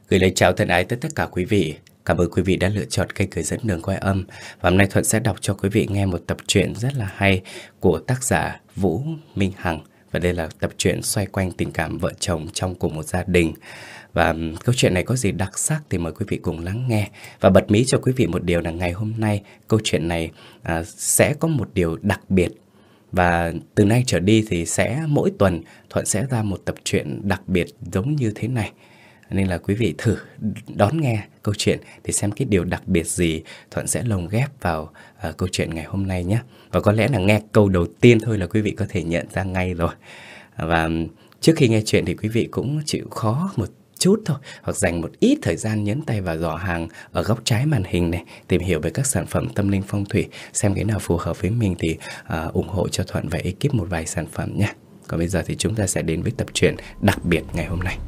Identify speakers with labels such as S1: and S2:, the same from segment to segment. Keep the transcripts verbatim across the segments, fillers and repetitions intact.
S1: Gửi lời chào thân ái tới tất cả quý vị. Cảm ơn quý vị đã lựa chọn kênh Người Dẫn Đường Quay Âm. Và hôm nay Thuận sẽ đọc cho quý vị nghe một tập truyện rất là hay của tác giả Vũ Minh Hằng. Và đây là tập truyện xoay quanh tình cảm vợ chồng trong cùng một gia đình. Và um, câu chuyện này có gì đặc sắc thì mời quý vị cùng lắng nghe. Và bật mí cho quý vị một điều là ngày hôm nay câu chuyện này à, sẽ có một điều đặc biệt. Và từ nay trở đi thì sẽ mỗi tuần Thuận sẽ ra một tập truyện đặc biệt giống như thế này. Nên là quý vị thử đón nghe câu chuyện thì xem cái điều đặc biệt gì Thuận sẽ lồng ghép vào uh, câu chuyện ngày hôm nay nhé. Và có lẽ là nghe câu đầu tiên thôi là quý vị có thể nhận ra ngay rồi. Và trước khi nghe chuyện thì quý vị cũng chịu khó một chút thôi, hoặc dành một ít thời gian nhấn tay vào giỏ hàng ở góc trái màn hình này, tìm hiểu về các sản phẩm tâm linh phong thủy, xem cái nào phù hợp với mình thì uh, ủng hộ cho Thuận và ekip một vài sản phẩm nhé. Còn bây giờ thì chúng ta sẽ đến với tập truyện đặc biệt ngày hôm nay.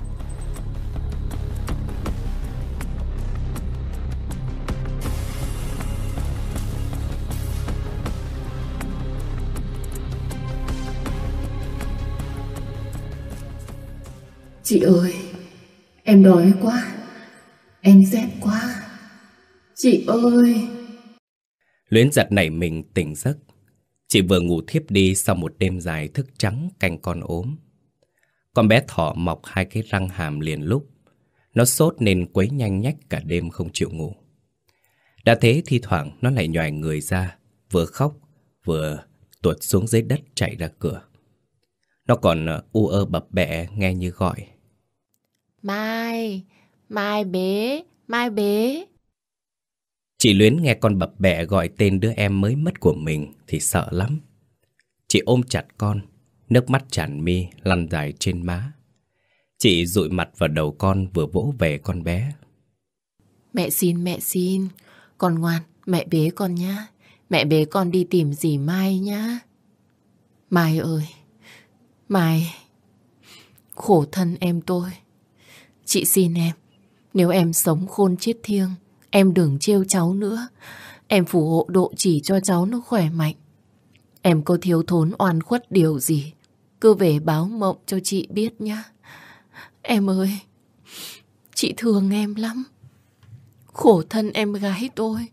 S2: Chị ơi, em đói quá, em rét quá. Chị ơi.
S1: Luyến giật nảy mình tỉnh giấc. Chị vừa ngủ thiếp đi sau một đêm dài thức trắng canh con ốm. Con bé thỏ mọc hai cái răng hàm liền lúc. Nó sốt nên quấy nhanh nhách cả đêm không chịu ngủ. Đã thế thi thoảng nó lại nhoài người ra, vừa khóc vừa tuột xuống dưới đất chạy ra cửa. Nó còn u ơ bập bẹ nghe như gọi.
S3: Mai, Mai bế, Mai bế.
S1: Chị Luyến nghe con bập bẹ gọi tên đứa em mới mất của mình thì sợ lắm. Chị ôm chặt con, nước mắt tràn mi lăn dài trên má. Chị dụi mặt vào đầu con vừa vỗ về con bé.
S3: Mẹ xin, mẹ xin. Con ngoan, mẹ bế con nhá. Mẹ bế con đi tìm dì Mai nhá. Mai ơi, Mai, khổ thân em tôi. Chị xin em, nếu em sống khôn chết thiêng, em đừng trêu cháu nữa. Em phù hộ độ chỉ cho cháu nó khỏe mạnh. Em có thiếu thốn oan khuất điều gì, cứ về báo mộng cho chị biết nhá. Em ơi, chị thương em lắm. Khổ thân em gái tôi.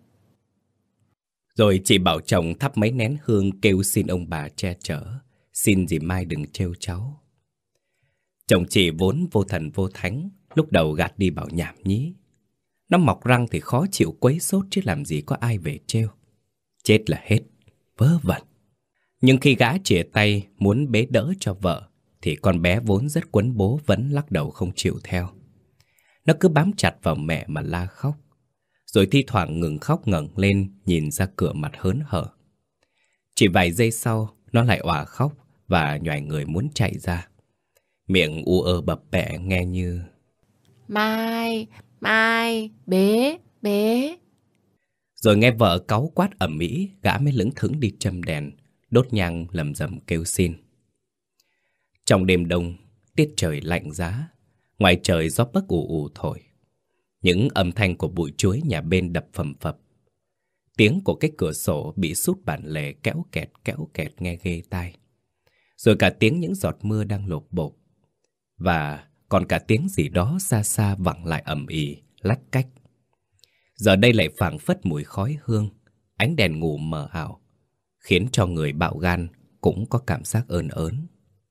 S1: Rồi chị bảo chồng thắp mấy nén hương kêu xin ông bà che chở, xin dì Mai đừng trêu cháu. Chồng chị vốn vô thần vô thánh, lúc đầu gạt đi bảo nhảm nhí. Nó mọc răng thì khó chịu quấy sốt chứ làm gì có ai về trêu. Chết là hết, vớ vẩn. Nhưng khi gã chìa tay muốn bế đỡ cho vợ thì con bé vốn rất quấn bố vẫn lắc đầu không chịu theo. Nó cứ bám chặt vào mẹ mà la khóc. Rồi thi thoảng ngừng khóc ngẩng lên nhìn ra cửa mặt hớn hở. Chỉ vài giây sau nó lại òa khóc và nhoài người muốn chạy ra. Miệng u ơ bập bẹ nghe như
S3: Mai, Mai, bế, bế.
S1: Rồi nghe vợ cáu quát ầm ĩ, gã mới lững thững đi châm đèn, đốt nhang lầm rầm kêu xin. Trong đêm đông, tiết trời lạnh giá, ngoài trời gió bấc ù ù thổi. Những âm thanh của bụi chuối nhà bên đập phầm phập. Tiếng của cái cửa sổ bị sút bản lề kéo kẹt kéo kẹt nghe ghê tai. Rồi cả tiếng những giọt mưa đang lộp bộp. Và còn cả tiếng gì đó xa xa vẳng lại ầm ĩ, lách cách. Giờ đây lại phảng phất mùi khói hương, ánh đèn ngủ mờ ảo, khiến cho người bạo gan cũng có cảm giác ớn ớn.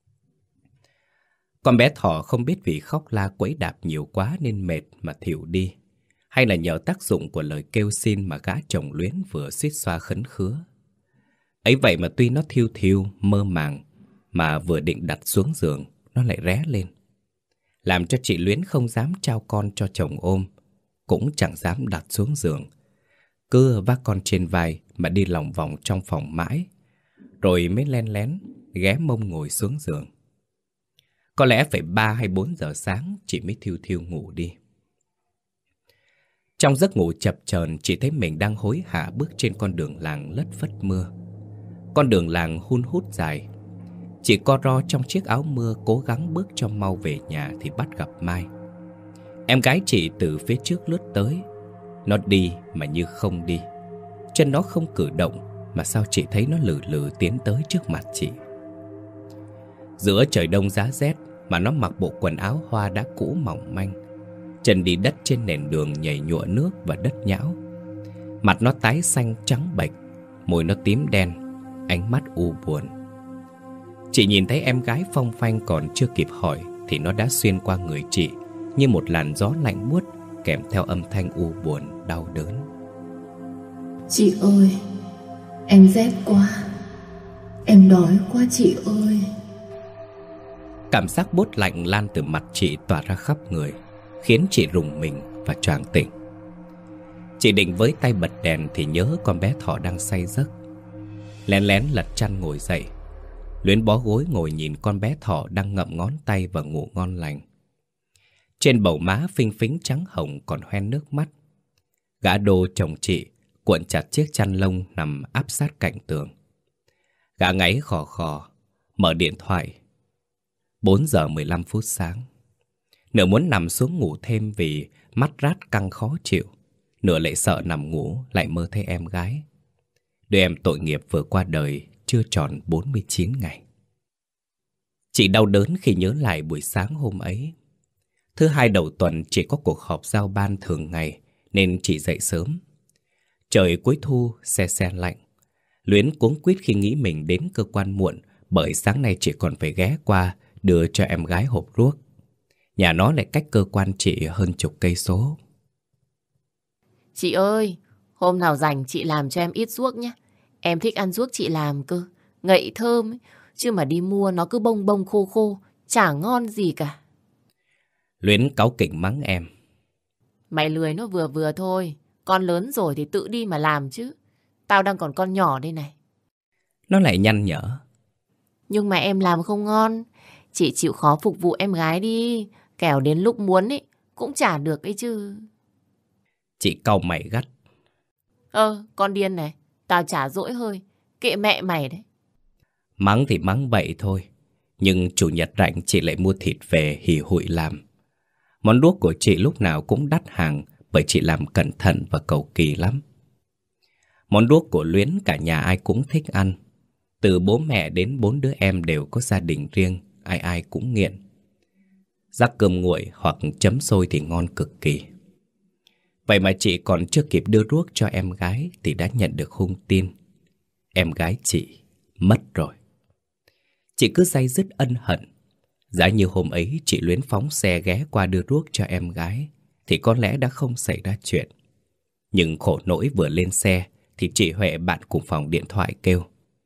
S1: Con bé thỏ không biết vì khóc la quấy đạp nhiều quá nên mệt mà thỉu đi, hay là nhờ tác dụng của lời kêu xin mà gã chồng Luyến vừa suýt xoa khấn khứa. Ấy vậy mà tuy nó thiêu thiêu, mơ màng, mà vừa định đặt xuống giường, nó lại ré lên. Làm cho chị Luyến không dám trao con cho chồng ôm, cũng chẳng dám đặt xuống giường. Cứ vác con trên vai mà đi lòng vòng trong phòng mãi, rồi mới len lén ghé mông ngồi xuống giường. Có lẽ phải ba hay bốn giờ sáng chị mới thiêu thiêu ngủ đi. Trong giấc ngủ chập chờn, chị thấy mình đang hối hả bước trên con đường làng lất phất mưa. Con đường làng hun hút dài. Chị co ro trong chiếc áo mưa cố gắng bước cho mau về nhà thì bắt gặp Mai. Em gái chị từ phía trước lướt tới. Nó đi mà như không đi. Chân nó không cử động mà sao chị thấy nó lừ lừ tiến tới trước mặt chị. Giữa trời đông giá rét mà nó mặc bộ quần áo hoa đã cũ mỏng manh. Chân đi đất trên nền đường nhầy nhụa nước và đất nhão. Mặt nó tái xanh trắng bệch, môi nó tím đen, ánh mắt u buồn. Chị nhìn thấy em gái phong phanh còn chưa kịp hỏi thì nó đã xuyên qua người chị như một làn gió lạnh buốt, kèm theo âm thanh u buồn, đau đớn.
S2: Chị ơi, em rét quá, em đói quá chị ơi.
S1: Cảm giác buốt lạnh lan từ mặt chị tỏa ra khắp người, khiến chị rùng mình và choàng tỉnh. Chị định với tay bật đèn thì nhớ con bé Thỏ đang say giấc. Lén lén lật chăn ngồi dậy. Luyến bó gối ngồi nhìn con bé Thỏ đang ngậm ngón tay và ngủ ngon lành. Trên bầu má phinh phính trắng hồng còn hoen nước mắt. Gã Đô chồng chị cuộn chặt chiếc chăn lông nằm áp sát cạnh tường. Gã ngáy khò khò, mở điện thoại. Bốn giờ mười lăm phút sáng. Nửa muốn nằm xuống ngủ thêm vì mắt rát căng khó chịu, nửa lại sợ nằm ngủ lại mơ thấy em gái. Đứa em tội nghiệp vừa qua đời chưa tròn bốn mươi chín ngày. Chị đau đớn khi nhớ lại buổi sáng hôm ấy. Thứ hai đầu tuần chị có cuộc họp giao ban thường ngày nên chị dậy sớm. Trời cuối thu se se lạnh. Luyến cuống quýt khi nghĩ mình đến cơ quan muộn, bởi sáng nay chị còn phải ghé qua đưa cho em gái hộp ruốc. Nhà nó lại cách cơ quan chị hơn chục cây số.
S3: Chị ơi, hôm nào rảnh chị làm cho em ít ruốc nhé. Em thích ăn ruốc chị làm cơ, ngậy thơm ấy. Chứ mà đi mua nó cứ bông bông khô khô, chả ngon gì cả.
S1: Luyến cáu kỉnh mắng em.
S3: Mày lười nó vừa vừa thôi, con lớn rồi thì tự đi mà làm chứ. Tao đang còn con nhỏ đây này.
S1: Nó lại nhăn nhở.
S3: Nhưng mà em làm không ngon. Chị chịu khó phục vụ em gái đi, kẻo đến lúc muốn ấy cũng chả được ấy chứ.
S1: Chị cau mày gắt.
S3: Ơ, con điên này, tao chả dỗi hơi, kệ mẹ mày đấy.
S1: Mắng thì mắng vậy thôi, nhưng chủ nhật rảnh chị lại mua thịt về hì hụi làm. Món đuốc của chị lúc nào cũng đắt hàng, bởi chị làm cẩn thận và cầu kỳ lắm. Món đuốc của Luyến cả nhà ai cũng thích ăn. Từ bố mẹ đến bốn đứa em đều có gia đình riêng, ai ai cũng nghiện. Rắc cơm nguội hoặc chấm xôi thì ngon cực kỳ. Vậy mà chị còn chưa kịp đưa đuốc cho em gái thì đã nhận được hung tin. Em gái chị mất rồi. Chị cứ day dứt ân hận. Giá như hôm ấy chị Luyến phóng xe ghé qua đưa đuốc cho em gái thì có lẽ đã không xảy ra chuyện. Nhưng khổ nỗi vừa lên xe thì chị Huệ bạn cùng phòng điện thoại kêu.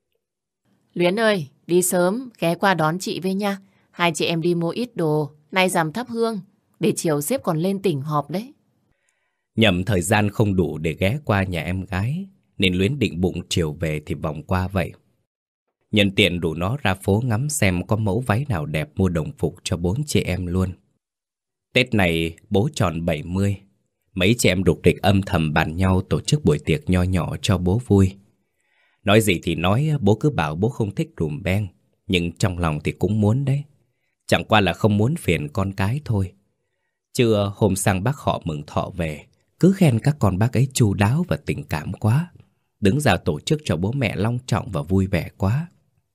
S3: Luyến ơi, đi sớm, ghé qua đón chị với nha. Hai chị em đi mua ít đồ, nay rằm thắp hương, để chiều sếp còn lên tỉnh họp đấy.
S1: Nhầm thời gian không đủ để ghé qua nhà em gái, nên Luyến định bụng chiều về thì vòng qua vậy. Nhân tiện rủ nó ra phố ngắm xem có mẫu váy nào đẹp mua đồng phục cho bốn chị em luôn. Tết này bố tròn bảy mươi. Mấy chị em rục rịch âm thầm bàn nhau tổ chức buổi tiệc nho nhỏ cho bố vui. Nói gì thì nói, bố cứ bảo bố không thích rùm beng, nhưng trong lòng thì cũng muốn đấy. Chẳng qua là không muốn phiền con cái thôi. Chứ hôm sang bác họ mừng thọ về, cứ khen các con bác ấy chu đáo và tình cảm quá. Đứng ra tổ chức cho bố mẹ long trọng và vui vẻ quá.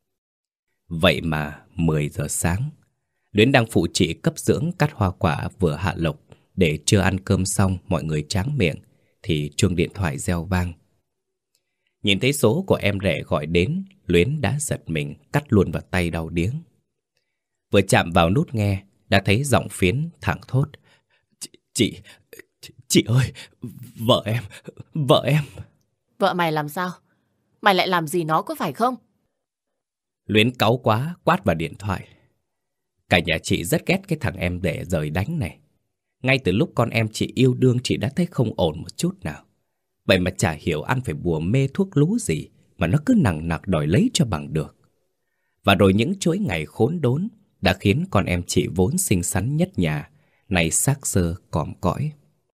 S1: Vậy mà mười giờ sáng, Luyến đang phụ chị cấp dưỡng cắt hoa quả vừa hạ lộc, để chưa ăn cơm xong mọi người tráng miệng thì chuông điện thoại reo vang. Nhìn thấy số của em rể gọi đến, Luyến đã giật mình, cắt luôn vào tay đau điếng. Vừa chạm vào nút nghe, đã thấy giọng Phiến thẳng thốt. Chị, chị, chị ơi, vợ em, vợ em.
S3: Vợ mày làm sao? Mày lại làm gì nó có phải không?
S1: Luyến cáu quá, quát vào điện thoại. Cả nhà chị rất ghét cái thằng em rể rời đánh này. Ngay từ lúc con em chị yêu đương chị đã thấy không ổn một chút nào. Vậy mà chả hiểu ăn phải bùa mê thuốc lú gì mà nó cứ nằng nặc đòi lấy cho bằng được. Và rồi những chuỗi ngày khốn đốn đã khiến con em chị vốn xinh xắn nhất nhà nay xác xơ còm cõi.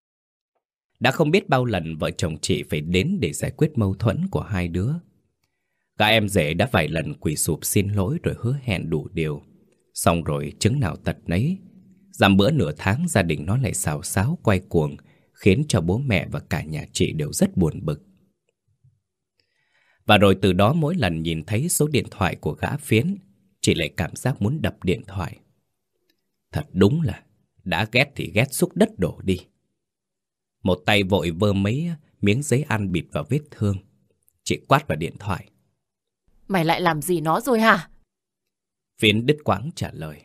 S1: Đã không biết bao lần vợ chồng chị phải đến để giải quyết mâu thuẫn của hai đứa. Cả em rể đã vài lần quỳ sụp xin lỗi rồi hứa hẹn đủ điều. Xong rồi chứng nào tật nấy. Dằm bữa nửa tháng gia đình nó lại xào xáo quay cuồng, khiến cho bố mẹ và cả nhà chị đều rất buồn bực. Và rồi từ đó mỗi lần nhìn thấy số điện thoại của gã Phiến, chị lại cảm giác muốn đập điện thoại. Thật đúng là đã ghét thì ghét xúc đất đổ đi. Một tay vội vơ mấy miếng giấy ăn bịt vào vết thương. Chị quát vào điện thoại.
S3: Mày lại làm gì nó rồi hả?
S1: Phiến đứt quãng trả lời.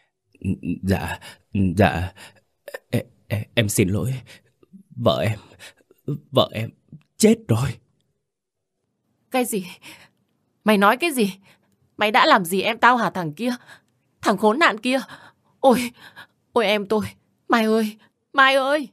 S1: Dạ, dạ, em, em xin lỗi. Vợ em, vợ em chết rồi.
S3: Cái gì? Mày nói cái gì? Mày đã làm gì em tao hả thằng kia? Thằng khốn nạn kia. Ôi, ôi em tôi. Mai ơi, Mai ơi.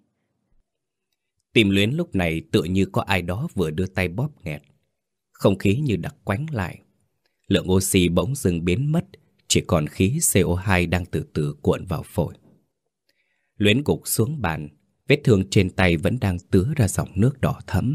S1: Tim Luyến lúc này tựa như có ai đó vừa đưa tay bóp nghẹt. Không khí như đặc quánh lại. Lượng oxy bỗng dưng biến mất, chỉ còn khí xê o hai đang từ từ cuộn vào phổi. Luyến gục xuống bàn, vết thương trên tay vẫn đang tứa ra dòng nước đỏ thẫm.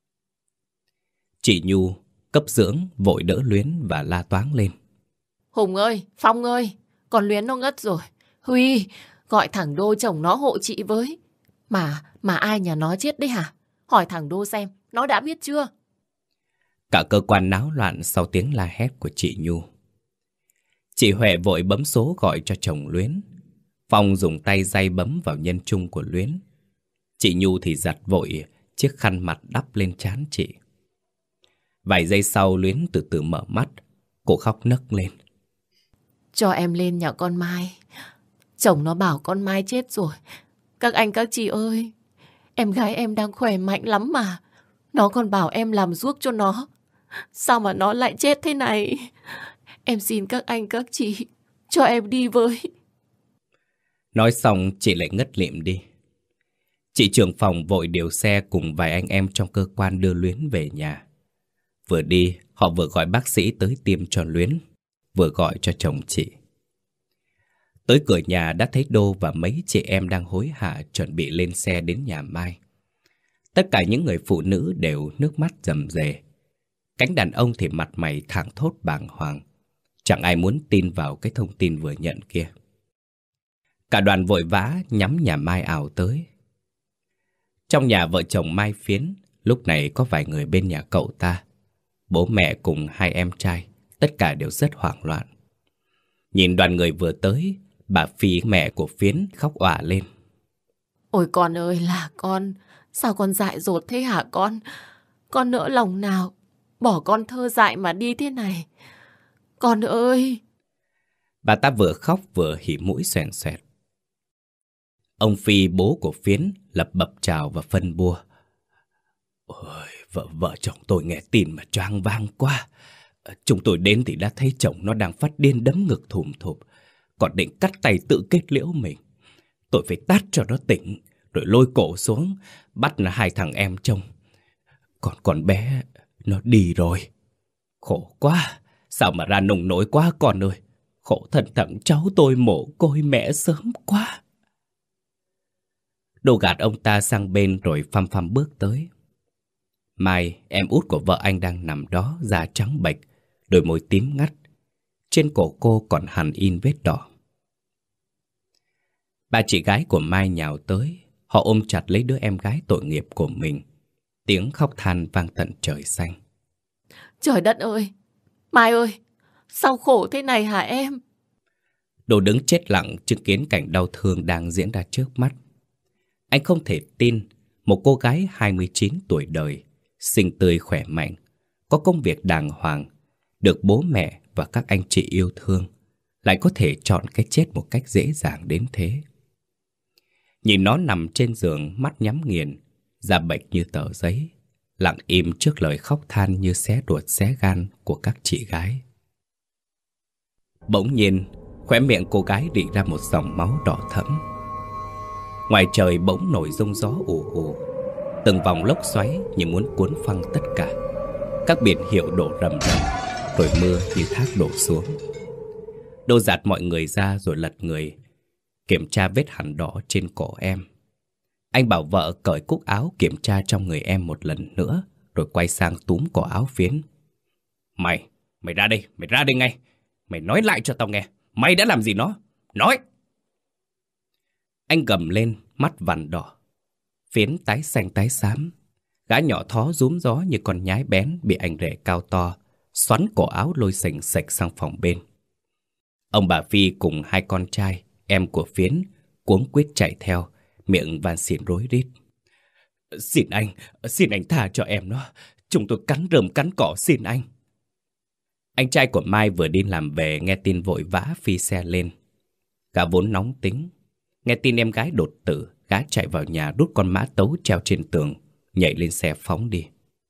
S1: Chị Nhu, cấp dưỡng, vội đỡ Luyến và la toáng lên.
S3: Hùng ơi, Phong ơi, con Luyến nó ngất rồi. Huy, gọi thằng Đô chồng nó hộ chị với. Mà, mà ai nhà nó chết đấy hả? Hỏi thằng Đô xem, nó đã biết chưa?
S1: Cả cơ quan náo loạn sau tiếng la hét của chị Nhu. Chị Huệ vội bấm số gọi cho chồng Luyến. Phong dùng tay day bấm vào nhân trung của Luyến. Chị Nhu thì giặt vội chiếc khăn mặt đắp lên trán chị. Vài giây sau Luyến từ từ mở mắt. Cô khóc nấc lên.
S3: Cho em lên nhà con Mai. Chồng nó bảo con Mai chết rồi. Các anh các chị ơi, em gái em đang khỏe mạnh lắm mà. Nó còn bảo em làm ruốc cho nó. Sao mà nó lại chết thế này? Em xin các anh các chị cho em đi với.
S1: Nói xong chị lại ngất lịm đi. Chị trưởng phòng vội điều xe cùng vài anh em trong cơ quan đưa Luyến về nhà. Vừa đi, họ vừa gọi bác sĩ tới tiêm cho Luyến, vừa gọi cho chồng chị. Tới cửa nhà đã thấy Đô và mấy chị em đang hối hả chuẩn bị lên xe đến nhà Mai. Tất cả những người phụ nữ đều nước mắt rầm rề. Cánh đàn ông thì mặt mày thảng thốt bàng hoàng. Chẳng ai muốn tin vào cái thông tin vừa nhận kia. Cả đoàn vội vã nhắm nhà Mai ảo tới. Trong nhà vợ chồng Mai Phiến, lúc này có vài người bên nhà cậu ta. Bố mẹ cùng hai em trai, tất cả đều rất hoảng loạn. Nhìn đoàn người vừa tới, bà Phi, mẹ của Phiến, khóc òa lên.
S3: Ôi con ơi là con, sao con dại dột thế hả con? Con nỡ lòng nào, bỏ con thơ dại mà đi thế này. Con ơi!
S1: Bà ta vừa khóc vừa hỉ mũi xoèn xoẹt. Ông Phi, bố của Phiến, lập bập chào và phân bua. Ôi, vợ vợ chồng tôi nghe tin mà choáng váng quá. Chúng tôi đến thì đã thấy chồng nó đang phát điên đấm ngực thùm thụp, còn định cắt tay tự kết liễu mình. Tôi phải tát cho nó tỉnh, rồi lôi cổ xuống, bắt hai thằng em trông. Còn con bé, nó đi rồi. Khổ quá, sao mà ra nông nỗi quá con ơi. Khổ thân thằng cháu tôi mồ côi mẹ sớm quá. Đồ gạt ông ta sang bên rồi phăm phăm bước tới. Mai, em út của vợ anh đang nằm đó, da trắng bệch, đôi môi tím ngắt. Trên cổ cô còn hằn in vết đỏ. Ba chị gái của Mai nhào tới. Họ ôm chặt lấy đứa em gái tội nghiệp của mình. Tiếng khóc than vang tận trời xanh.
S3: Trời đất ơi! Mai ơi! Sao khổ thế này hả em?
S1: Đồ đứng chết lặng chứng kiến cảnh đau thương đang diễn ra trước mắt. Anh không thể tin một cô gái hai mươi chín tuổi đời, xinh tươi khỏe mạnh, có công việc đàng hoàng, được bố mẹ và các anh chị yêu thương, lại có thể chọn cái chết một cách dễ dàng đến thế. Nhìn nó nằm trên giường, mắt nhắm nghiền, da bệch như tờ giấy, lặng im trước lời khóc than như xé ruột xé gan của các chị gái. Bỗng nhiên, khóe miệng cô gái rỉ ra một dòng máu đỏ thẫm. Ngoài trời bỗng nổi giông gió ù ù, từng vòng lốc xoáy như muốn cuốn phăng tất cả. Các biển hiệu đổ rầm rầm, rồi mưa như thác đổ xuống. Đô giạt mọi người ra rồi lật người, kiểm tra vết hằn đỏ trên cổ em. Anh bảo vợ cởi cúc áo kiểm tra trong người em một lần nữa, rồi quay sang túm cổ áo Phiến. Mày, mày ra đây, mày ra đây ngay. Mày nói lại cho tao nghe, mày đã làm gì nó? Nói! Anh gầm lên, mắt vằn đỏ. Phiến tái xanh tái xám. Gã nhỏ thó rúm gió như con nhái bén bị anh rể cao to xoắn cổ áo lôi sành sạch sang phòng bên. Ông bà Phi cùng hai con trai, em của Phiến, cuống quýt chạy theo, miệng van xin rối rít. Xin anh, xin anh tha cho em nó. Chúng tôi cắn rơm cắn cỏ xin anh. Anh trai của Mai vừa đi làm về nghe tin vội vã phi xe lên. Gã vốn nóng tính, nghe tin em gái đột tử, gã chạy vào nhà rút con mã tấu treo trên tường, nhảy lên xe phóng đi.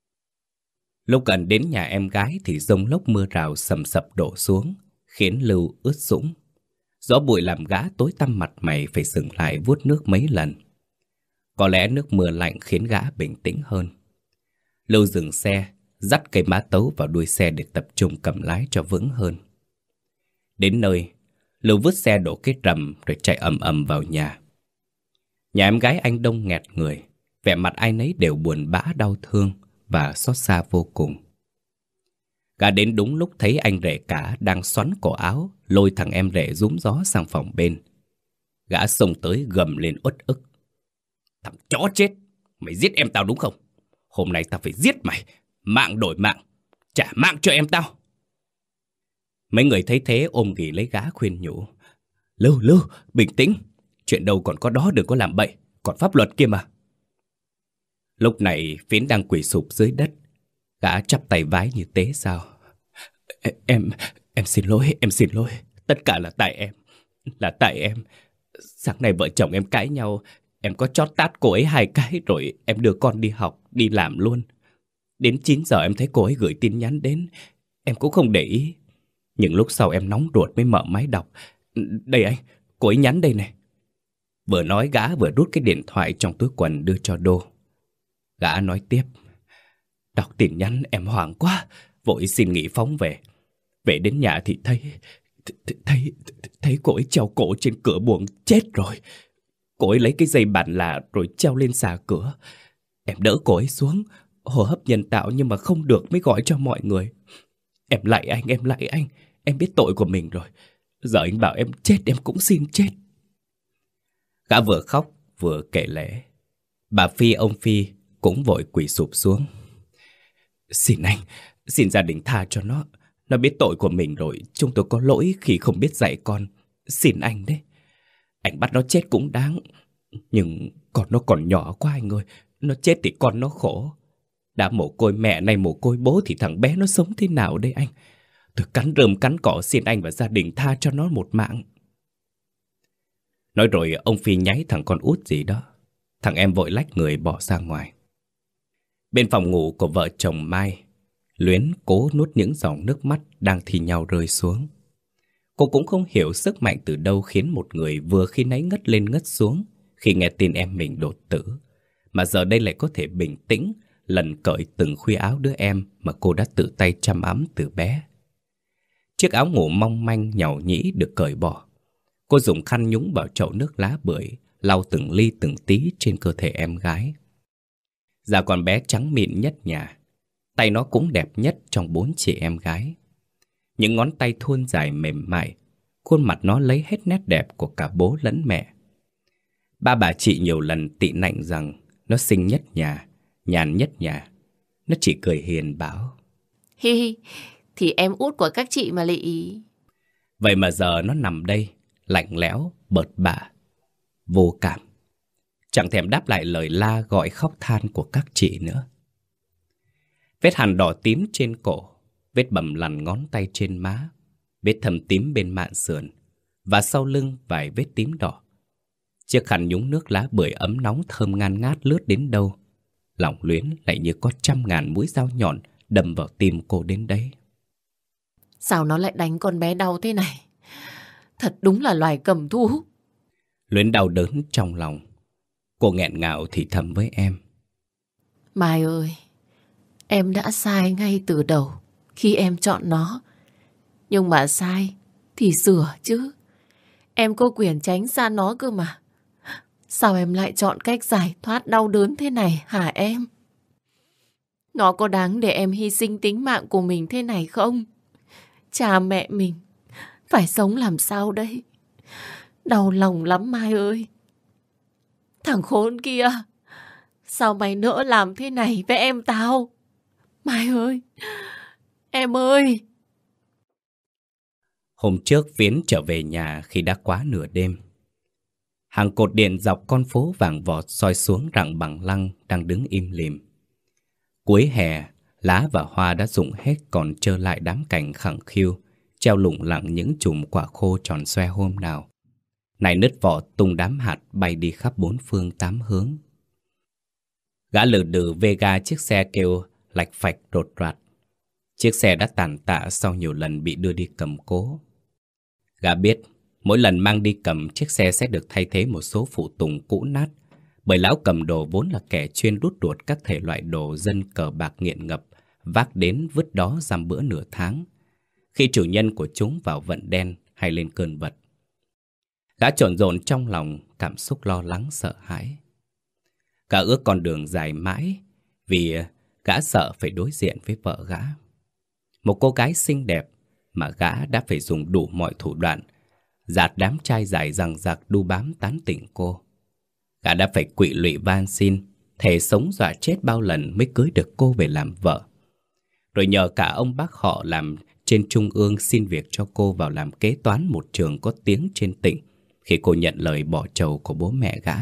S1: Lúc gần đến nhà em gái thì dông lốc mưa rào sầm sập đổ xuống, khiến Lưu ướt sũng. Gió bụi làm gã tối tăm mặt mày phải dừng lại vuốt nước mấy lần. Có lẽ nước mưa lạnh khiến gã bình tĩnh hơn. Lưu dừng xe, dắt cây mã tấu vào đuôi xe để tập trung cầm lái cho vững hơn. Đến nơi, Lưu vứt xe đổ cái rầm rồi chạy ầm ầm vào nhà. Nhà em gái anh đông nghẹt người, vẻ mặt ai nấy đều buồn bã đau thương và xót xa vô cùng. Gã đến đúng lúc thấy anh rể cả đang xoắn cổ áo, lôi thằng em rể rúm gió sang phòng bên. Gã xông tới gầm lên uất ức. Thằng chó chết, mày giết em tao đúng không? Hôm nay tao phải giết mày, mạng đổi mạng, trả mạng cho em tao. Mấy người thấy thế ôm ghì lấy gã khuyên nhủ. Lưu, Lưu, bình tĩnh, chuyện đâu còn có đó, đừng có làm bậy, còn pháp luật kia mà. Lúc này Phiến đang quỳ sụp dưới đất. Gã chắp tay vái như tế sao. Em, em xin lỗi, em xin lỗi. Tất cả là tại em, là tại em. Sáng nay vợ chồng em cãi nhau, em có chót tát cô ấy hai cái rồi em đưa con đi học, đi làm luôn. Đến chín giờ em thấy cô ấy gửi tin nhắn đến, em cũng không để ý. Nhưng lúc sau em nóng ruột mới mở máy đọc. Đây anh, cô ấy nhắn đây này. Vừa nói gã vừa rút cái điện thoại trong túi quần đưa cho Đô. Gã nói tiếp. Đọc tin nhắn em hoảng quá, vội xin nghỉ phóng về. Về đến nhà thì thấy Thấy Thấy cô ấy treo cổ trên cửa buồng chết rồi. Cô ấy lấy cái dây bản lạ rồi treo lên xà cửa. Em đỡ cô ấy xuống, hô hấp nhân tạo nhưng mà không được mới gọi cho mọi người. Em lạy anh, em lạy anh, em biết tội của mình rồi. Giờ anh bảo em chết em cũng xin chết. Gã vừa khóc vừa kể lể. Bà Phi ông Phi cũng vội quỳ sụp xuống. Xin anh, xin gia đình tha cho nó. Nó biết tội của mình rồi, chúng tôi có lỗi khi không biết dạy con. Xin anh đấy. Anh bắt nó chết cũng đáng. Nhưng con nó còn nhỏ quá anh ơi. Nó chết thì con nó khổ. Đã mồ côi mẹ này mồ côi bố thì thằng bé nó sống thế nào đây anh? Tôi cắn rơm cắn cỏ xin anh và gia đình tha cho nó một mạng. Nói rồi ông Phi nháy thằng con út gì đó. Thằng em vội lách người bỏ ra ngoài. Bên phòng ngủ của vợ chồng Mai, Luyến cố nuốt những dòng nước mắt đang thi nhau rơi xuống. Cô cũng không hiểu sức mạnh từ đâu khiến một người vừa khi nãy ngất lên ngất xuống khi nghe tin em mình đột tử, mà giờ đây lại có thể bình tĩnh lần cởi từng khuy áo đứa em mà cô đã tự tay chăm ấm từ bé. Chiếc áo ngủ mong manh nhàu nhĩ được cởi bỏ. Cô dùng khăn nhúng vào chậu nước lá bưởi, lau từng ly từng tí trên cơ thể em gái. Da con bé trắng mịn nhất nhà, tay nó cũng đẹp nhất trong bốn chị em gái. Những ngón tay thon dài mềm mại, khuôn mặt nó lấy hết nét đẹp của cả bố lẫn mẹ. Ba bà chị nhiều lần tị nạnh rằng nó xinh nhất nhà, nhàn nhất nhà. Nó chỉ cười hiền bảo.
S3: Hi hi, thì em út của các chị mà lị.
S1: Vậy mà giờ nó nằm đây, lạnh lẽo, bợt bạ, vô cảm. Chẳng thèm đáp lại lời la gọi khóc than của các chị nữa. Vết hằn đỏ tím trên cổ, vết bầm lằn ngón tay trên má, vết thâm tím bên mạn sườn, và sau lưng vài vết tím đỏ. Chiếc khăn nhúng nước lá bưởi ấm nóng thơm ngan ngát lướt đến đâu, lòng Luyến lại như có trăm ngàn mũi dao nhọn đâm vào tim cô đến đấy.
S3: Sao nó lại đánh con bé đau thế này? Thật đúng là loài cầm thú.
S1: Luyến đau đớn trong lòng. Cô nghẹn ngào thì thầm với em.
S3: Mai ơi, em đã sai ngay từ đầu khi em chọn nó. Nhưng mà sai thì sửa chứ. Em có quyền tránh xa nó cơ mà. Sao em lại chọn cách giải thoát đau đớn thế này hả em? Nó có đáng để em hy sinh tính mạng của mình thế này không? Cha mẹ mình phải sống làm sao đây? Đau lòng lắm Mai ơi. Thằng khốn kia, sao mày nỡ làm thế này với em tao? Mai ơi, em ơi.
S1: Hôm trước Phiến trở về nhà khi đã quá nửa đêm. Hàng cột điện dọc con phố vàng vọt soi xuống rặng bằng lăng đang đứng im lìm. Cuối hè, lá và hoa đã rụng hết, còn trơ lại đám cành khẳng khiu, treo lủng lẳng những chùm quả khô tròn xoe hôm nào. Này nứt vỏ tung đám hạt bay đi khắp bốn phương tám hướng. Gã lừ đừ về ga chiếc xe kêu lạch phạch rột rạt. Chiếc xe đã tàn tạ sau nhiều lần bị đưa đi cầm cố. Gã biết mỗi lần mang đi cầm, chiếc xe sẽ được thay thế một số phụ tùng cũ nát, bởi lão cầm đồ vốn là kẻ chuyên đút đuột các thể loại đồ dân cờ bạc nghiện ngập, vác đến vứt đó dăm bữa nửa tháng, khi chủ nhân của chúng vào vận đen hay lên cơn vật. Gã trộn rộn trong lòng cảm xúc lo lắng sợ hãi. Gã ước con đường dài mãi, vì gã sợ phải đối diện với vợ gã. Một cô gái xinh đẹp mà gã đã phải dùng đủ mọi thủ đoạn dạt đám trai dài rằng rạc đu bám tán tỉnh cô. Gã đã phải quỵ lụy van xin, thề sống dọa chết bao lần mới cưới được cô về làm vợ. Rồi nhờ cả ông bác họ làm trên trung ương xin việc cho cô vào làm kế toán một trường có tiếng trên tỉnh, khi cô nhận lời bỏ chầu của bố mẹ gã.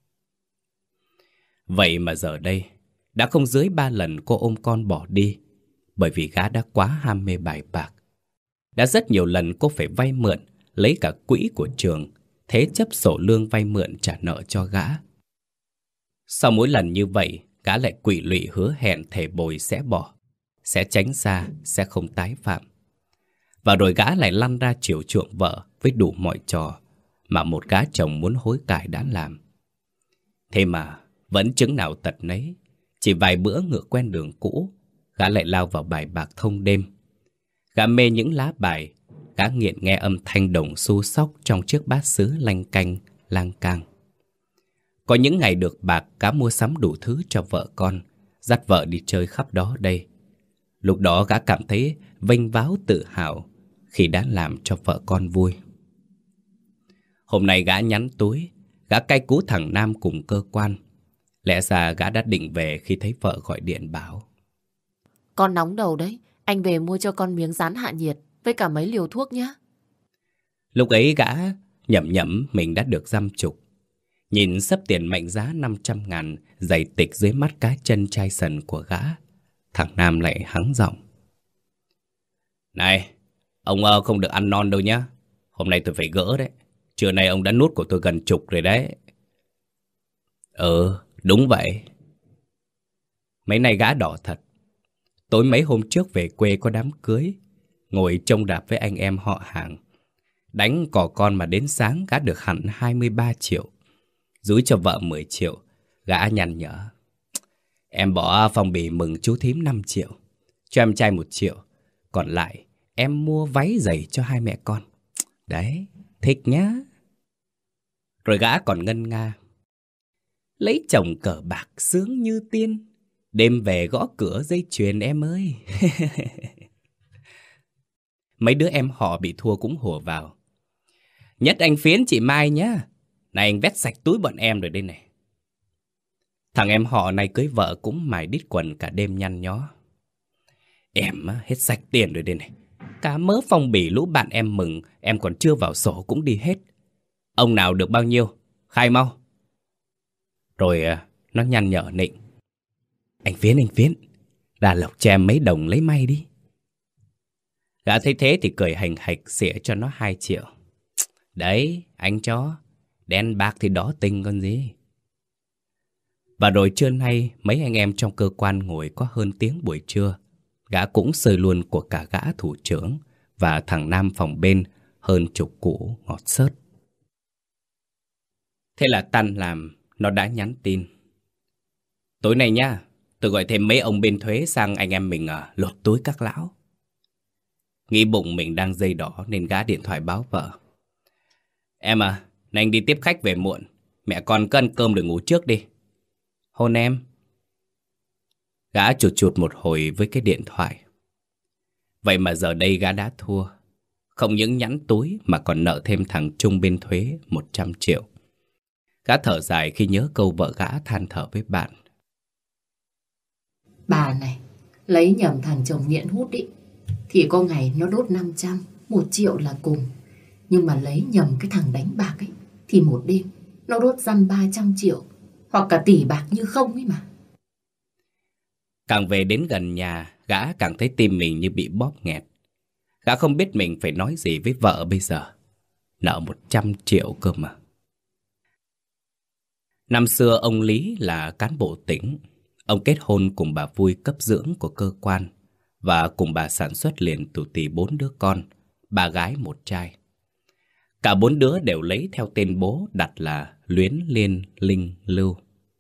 S1: Vậy mà giờ đây, đã không dưới ba lần cô ôm con bỏ đi, bởi vì gã đã quá ham mê bài bạc. Đã rất nhiều lần cô phải vay mượn, lấy cả quỹ của trường, thế chấp sổ lương vay mượn trả nợ cho gã. Sau mỗi lần như vậy, gã lại quỵ lụy hứa hẹn thề bồi sẽ bỏ, sẽ tránh xa, sẽ không tái phạm. Và rồi gã lại lăn ra chiều chuộng vợ với đủ mọi trò mà một gã chồng muốn hối cải đã làm. Thế mà vẫn chứng nào tật nấy, chỉ vài bữa ngựa quen đường cũ, gã lại lao vào bài bạc thông đêm. Gã mê những lá bài, gã nghiện nghe âm thanh đồng xu xóc trong chiếc bát sứ lanh canh, lang cang. Có những ngày được bạc, gã mua sắm đủ thứ cho vợ con, dắt vợ đi chơi khắp đó đây. Lúc đó gã cảm thấy vênh váo tự hào khi đã làm cho vợ con vui. Hôm nay gã nhắn túi, gã cay cú thằng Nam cùng cơ quan. Lẽ ra gã đã định về khi thấy vợ gọi điện bảo:
S3: Con nóng đầu đấy, anh về mua cho con miếng rán hạ nhiệt với cả mấy liều thuốc nhé.
S1: Lúc ấy gã nhẩm nhẩm mình đã được dăm chục. Nhìn sấp tiền mệnh giá năm trăm ngàn dày tịch dưới mắt cá chân chai sần của gã, thằng Nam lại hắng giọng: Này, ông ơ không được ăn non đâu nhá. Hôm nay tôi phải gỡ đấy. Trưa nay ông đã nuốt của tôi gần chục rồi đấy. Ừ, đúng vậy. Mấy nay gã đỏ thật. Tối mấy hôm trước về quê có đám cưới, ngồi trông đạp với anh em họ hàng. Đánh cò con mà đến sáng gã được hẳn hai mươi ba triệu. Dúi cho vợ mười triệu, gã nhăn nhở: Em bỏ phong bì mừng chú thím năm triệu, cho em trai một triệu, còn lại em mua váy giày cho hai mẹ con. Đấy, thích nhá. Rồi gã còn ngân nga: Lấy chồng cờ bạc sướng như tiên, đêm về gõ cửa dây chuyền em ơi. Mấy đứa em họ bị thua cũng hùa vào: Nhất anh phiến chị Mai nhá. Này anh vét sạch túi bọn em rồi đây này. Thằng em họ này cưới vợ cũng mải đít quần cả đêm nhăn nhó: Em hết sạch tiền rồi đây này. Cả mớ phong bì lũ bạn em mừng, em còn chưa vào sổ cũng đi hết. Ông nào được bao nhiêu, khai mau. Rồi nó nhăn nhở nịnh: Anh Phiến, anh Phiến, đà lộc cho em mấy đồng lấy may đi. Gã thấy thế thì cười hành hạch xỉa cho nó hai triệu. Đấy, anh cho, đen bạc thì đỏ tình còn gì. Và rồi trưa nay, mấy anh em trong cơ quan ngồi có hơn tiếng buổi trưa, gã cũng sơi luôn của cả gã thủ trưởng và thằng Nam phòng bên hơn chục củ ngọt xớt. Thế là tan làm, nó đã nhắn tin: Tối nay nha, tôi gọi thêm mấy ông bên thuế sang anh em mình à, lột túi các lão. Nghĩ bụng mình đang dây đỏ nên gã điện thoại báo vợ: Em à, nay anh đi tiếp khách về muộn, mẹ con cứ ăn cơm rồi ngủ trước đi. Hôn em. Gã chụt chụt một hồi với cái điện thoại. Vậy mà giờ đây gã đã thua. Không những nhắn túi mà còn nợ thêm thằng Trung bên thuế một trăm triệu. Gã thở dài khi nhớ câu vợ gã than thở với bạn:
S2: Bà này, lấy nhầm thằng chồng nghiện hút ý, thì có ngày nó đốt năm trăm, một triệu là cùng. Nhưng mà lấy nhầm cái thằng đánh bạc ấy, thì một đêm nó đốt dăm ba trăm triệu hoặc cả tỷ bạc như không ấy mà.
S1: Càng về đến gần nhà, gã càng thấy tim mình như bị bóp nghẹt. Gã không biết mình phải nói gì với vợ bây giờ. Nợ một trăm triệu cơ mà. Năm xưa ông Lý là cán bộ tỉnh. Ông kết hôn cùng bà Vui cấp dưỡng của cơ quan và cùng bà sản xuất liền tù tì bốn đứa con, ba gái một trai. Cả bốn đứa đều lấy theo tên bố đặt là Luyến, Liên, Linh, Lưu.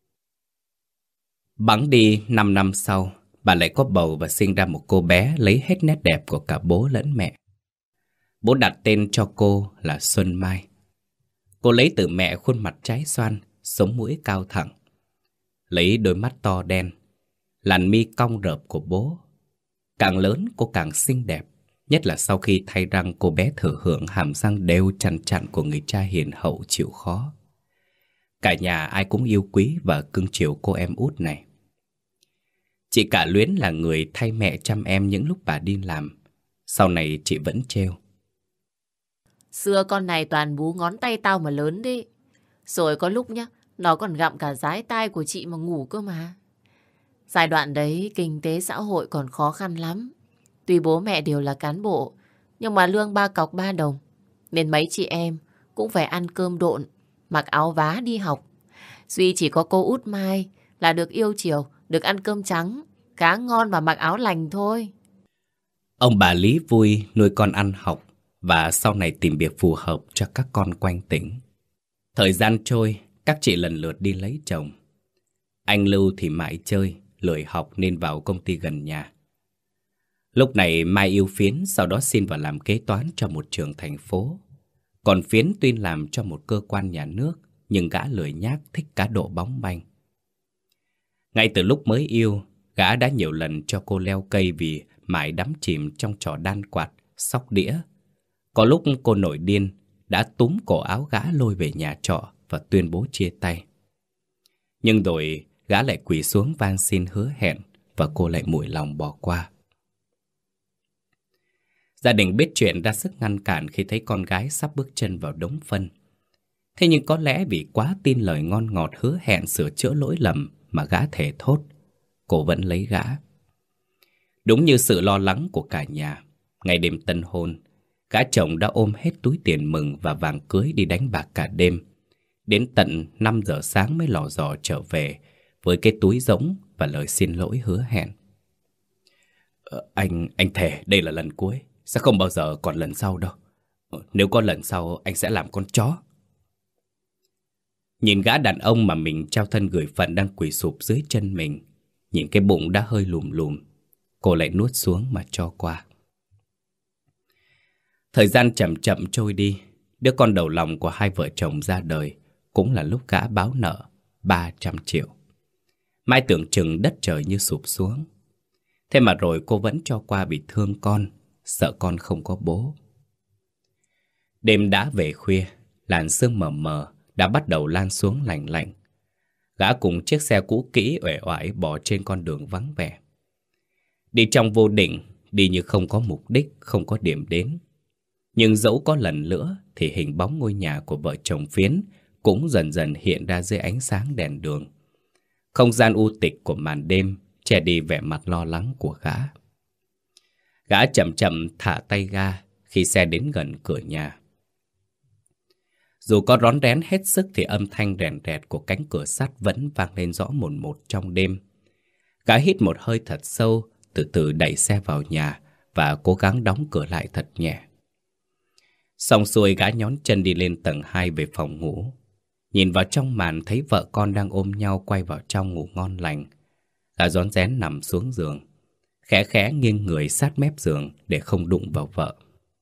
S1: Bẵng đi năm năm sau, bà lại có bầu và sinh ra một cô bé lấy hết nét đẹp của cả bố lẫn mẹ. Bố đặt tên cho cô là Xuân Mai. Cô lấy từ mẹ khuôn mặt trái xoan, sống mũi cao thẳng, lấy đôi mắt to đen, làn mi cong rợp của bố. Càng lớn cô càng xinh đẹp, nhất là sau khi thay răng cô bé thừa hưởng hàm răng đều chằn chặn của người cha hiền hậu chịu khó. Cả nhà ai cũng yêu quý và cưng chiều cô em út này. Chị cả Luyến là người thay mẹ chăm em những lúc bà đi làm. Sau này chị vẫn trêu:
S3: Xưa con này toàn bú ngón tay tao mà lớn đi. Rồi có lúc nhá, nó còn gặm cả dái tai của chị mà ngủ cơ mà. Giai đoạn đấy kinh tế xã hội còn khó khăn lắm. Tuy bố mẹ đều là cán bộ, nhưng mà lương ba cọc ba đồng, nên mấy chị em cũng phải ăn cơm độn, mặc áo vá đi học. Duy chỉ có cô út Mai là được yêu chiều, được ăn cơm trắng, cá ngon và mặc áo lành thôi.
S1: Ông bà Lý vui nuôi con ăn học và sau này tìm việc phù hợp cho các con quanh tỉnh. Thời gian trôi, các chị lần lượt đi lấy chồng. Anh Lưu thì mãi chơi, lười học nên vào công ty gần nhà. Lúc này Mai yêu Phiến, sau đó xin vào làm kế toán cho một trường thành phố. Còn Phiến tuy làm cho một cơ quan nhà nước, nhưng gã lười nhác thích cá độ bóng banh. Ngay từ lúc mới yêu, gã đã nhiều lần cho cô leo cây vì mãi đắm chìm trong trò đan quạt, sóc đĩa. Có lúc cô nổi điên, đã túm cổ áo gã lôi về nhà trọ và tuyên bố chia tay. Nhưng rồi gã lại quỳ xuống van xin hứa hẹn và cô lại muội lòng bỏ qua. Gia đình biết chuyện ra sức ngăn cản khi thấy con gái sắp bước chân vào đống phân. Thế nhưng có lẽ vì quá tin lời ngon ngọt hứa hẹn sửa chữa lỗi lầm mà gã thề thốt, cô vẫn lấy gã. Đúng như sự lo lắng của cả nhà, ngày đêm tân hôn, gã chồng đã ôm hết túi tiền mừng và vàng cưới đi đánh bạc cả đêm. Đến tận năm giờ sáng mới lò dò trở về với cái túi rỗng và lời xin lỗi hứa hẹn. Ờ, anh, anh thề đây là lần cuối, sẽ không bao giờ còn lần sau đâu. Nếu có lần sau anh sẽ làm con chó. Nhìn gã đàn ông mà mình trao thân gửi phận đang quỳ sụp dưới chân mình, nhìn cái bụng đã hơi lùm lùm, cô lại nuốt xuống mà cho qua. Thời gian chậm chậm trôi đi, đứa con đầu lòng của hai vợ chồng ra đời, cũng là lúc gã báo nợ ba trăm triệu. Mai tưởng chừng đất trời như sụp xuống. Thế mà rồi cô vẫn cho qua vì thương con, sợ con không có bố. Đêm đã về khuya, làn sương mờ mờ đã bắt đầu lan xuống lạnh lạnh. Gã cùng chiếc xe cũ kỹ uể oải bỏ trên con đường vắng vẻ. Đi trong vô định, đi như không có mục đích, không có điểm đến. Nhưng dẫu có lần nữa thì hình bóng ngôi nhà của vợ chồng Phiến cũng dần dần hiện ra dưới ánh sáng đèn đường. Không gian u tịch của màn đêm che đi vẻ mặt lo lắng của gã. Gã chậm chậm thả tay ga khi xe đến gần cửa nhà. Dù có rón rén hết sức thì âm thanh rèn rẹt của cánh cửa sắt vẫn vang lên rõ mồn một trong đêm. Gã hít một hơi thật sâu, từ từ đẩy xe vào nhà và cố gắng đóng cửa lại thật nhẹ. Xong xuôi gã nhón chân đi lên tầng hai về phòng ngủ. Nhìn vào trong màn thấy vợ con đang ôm nhau quay vào trong ngủ ngon lành. Gã rón rén nằm xuống giường, khẽ khẽ nghiêng người sát mép giường để không đụng vào vợ.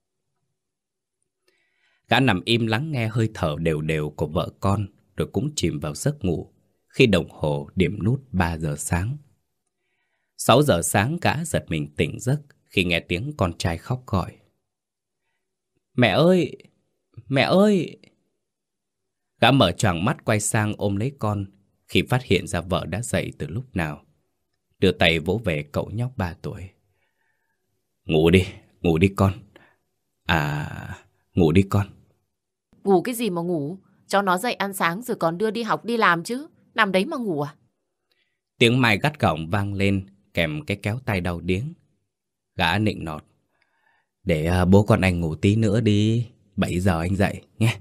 S1: Gã nằm im lắng nghe hơi thở đều đều của vợ con, rồi cũng chìm vào giấc ngủ khi đồng hồ điểm nút ba giờ sáng. Sáu giờ sáng gã giật mình tỉnh giấc khi nghe tiếng con trai khóc gọi. Mẹ ơi! Mẹ ơi! Gã mở choàng mắt quay sang ôm lấy con khi phát hiện ra vợ đã dậy từ lúc nào. Đưa tay vỗ về cậu nhóc ba tuổi. Ngủ đi, ngủ đi con. À, ngủ đi con.
S3: Ngủ cái gì mà ngủ? Cho nó dậy ăn sáng rồi còn đưa đi học đi làm chứ. Nằm đấy mà ngủ à?
S1: Tiếng Mai gắt gỏng vang lên kèm cái kéo tay đau điếng. Gã nịnh nọt. Để uh, bố con anh ngủ tí nữa đi. bảy giờ anh dậy nghe.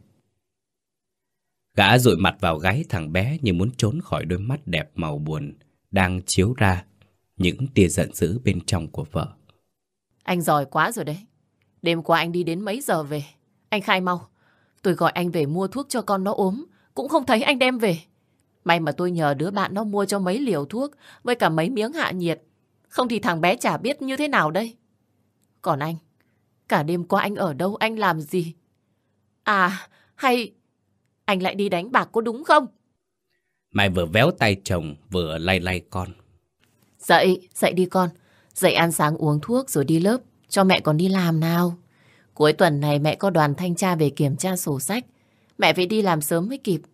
S1: Gã dụi mặt vào gáy thằng bé như muốn trốn khỏi đôi mắt đẹp màu buồn đang chiếu ra những tia giận dữ bên trong của vợ.
S3: Anh giỏi quá rồi đấy. Đêm qua anh đi đến mấy giờ về? Anh khai mau. Tôi gọi anh về mua thuốc cho con nó ốm, cũng không thấy anh đem về. May mà tôi nhờ đứa bạn nó mua cho mấy liều thuốc với cả mấy miếng hạ nhiệt. Không thì thằng bé chả biết như thế nào đây. Còn anh, cả đêm qua anh ở đâu, anh làm gì? À, hay anh lại đi đánh bạc có đúng không?
S1: Mai vừa véo tay chồng vừa lay lay con.
S3: Dậy, dậy đi con. Dậy ăn sáng uống thuốc rồi đi lớp, cho mẹ còn đi làm nào. Cuối tuần này mẹ có đoàn thanh tra về kiểm tra sổ sách. Mẹ phải đi làm sớm mới kịp.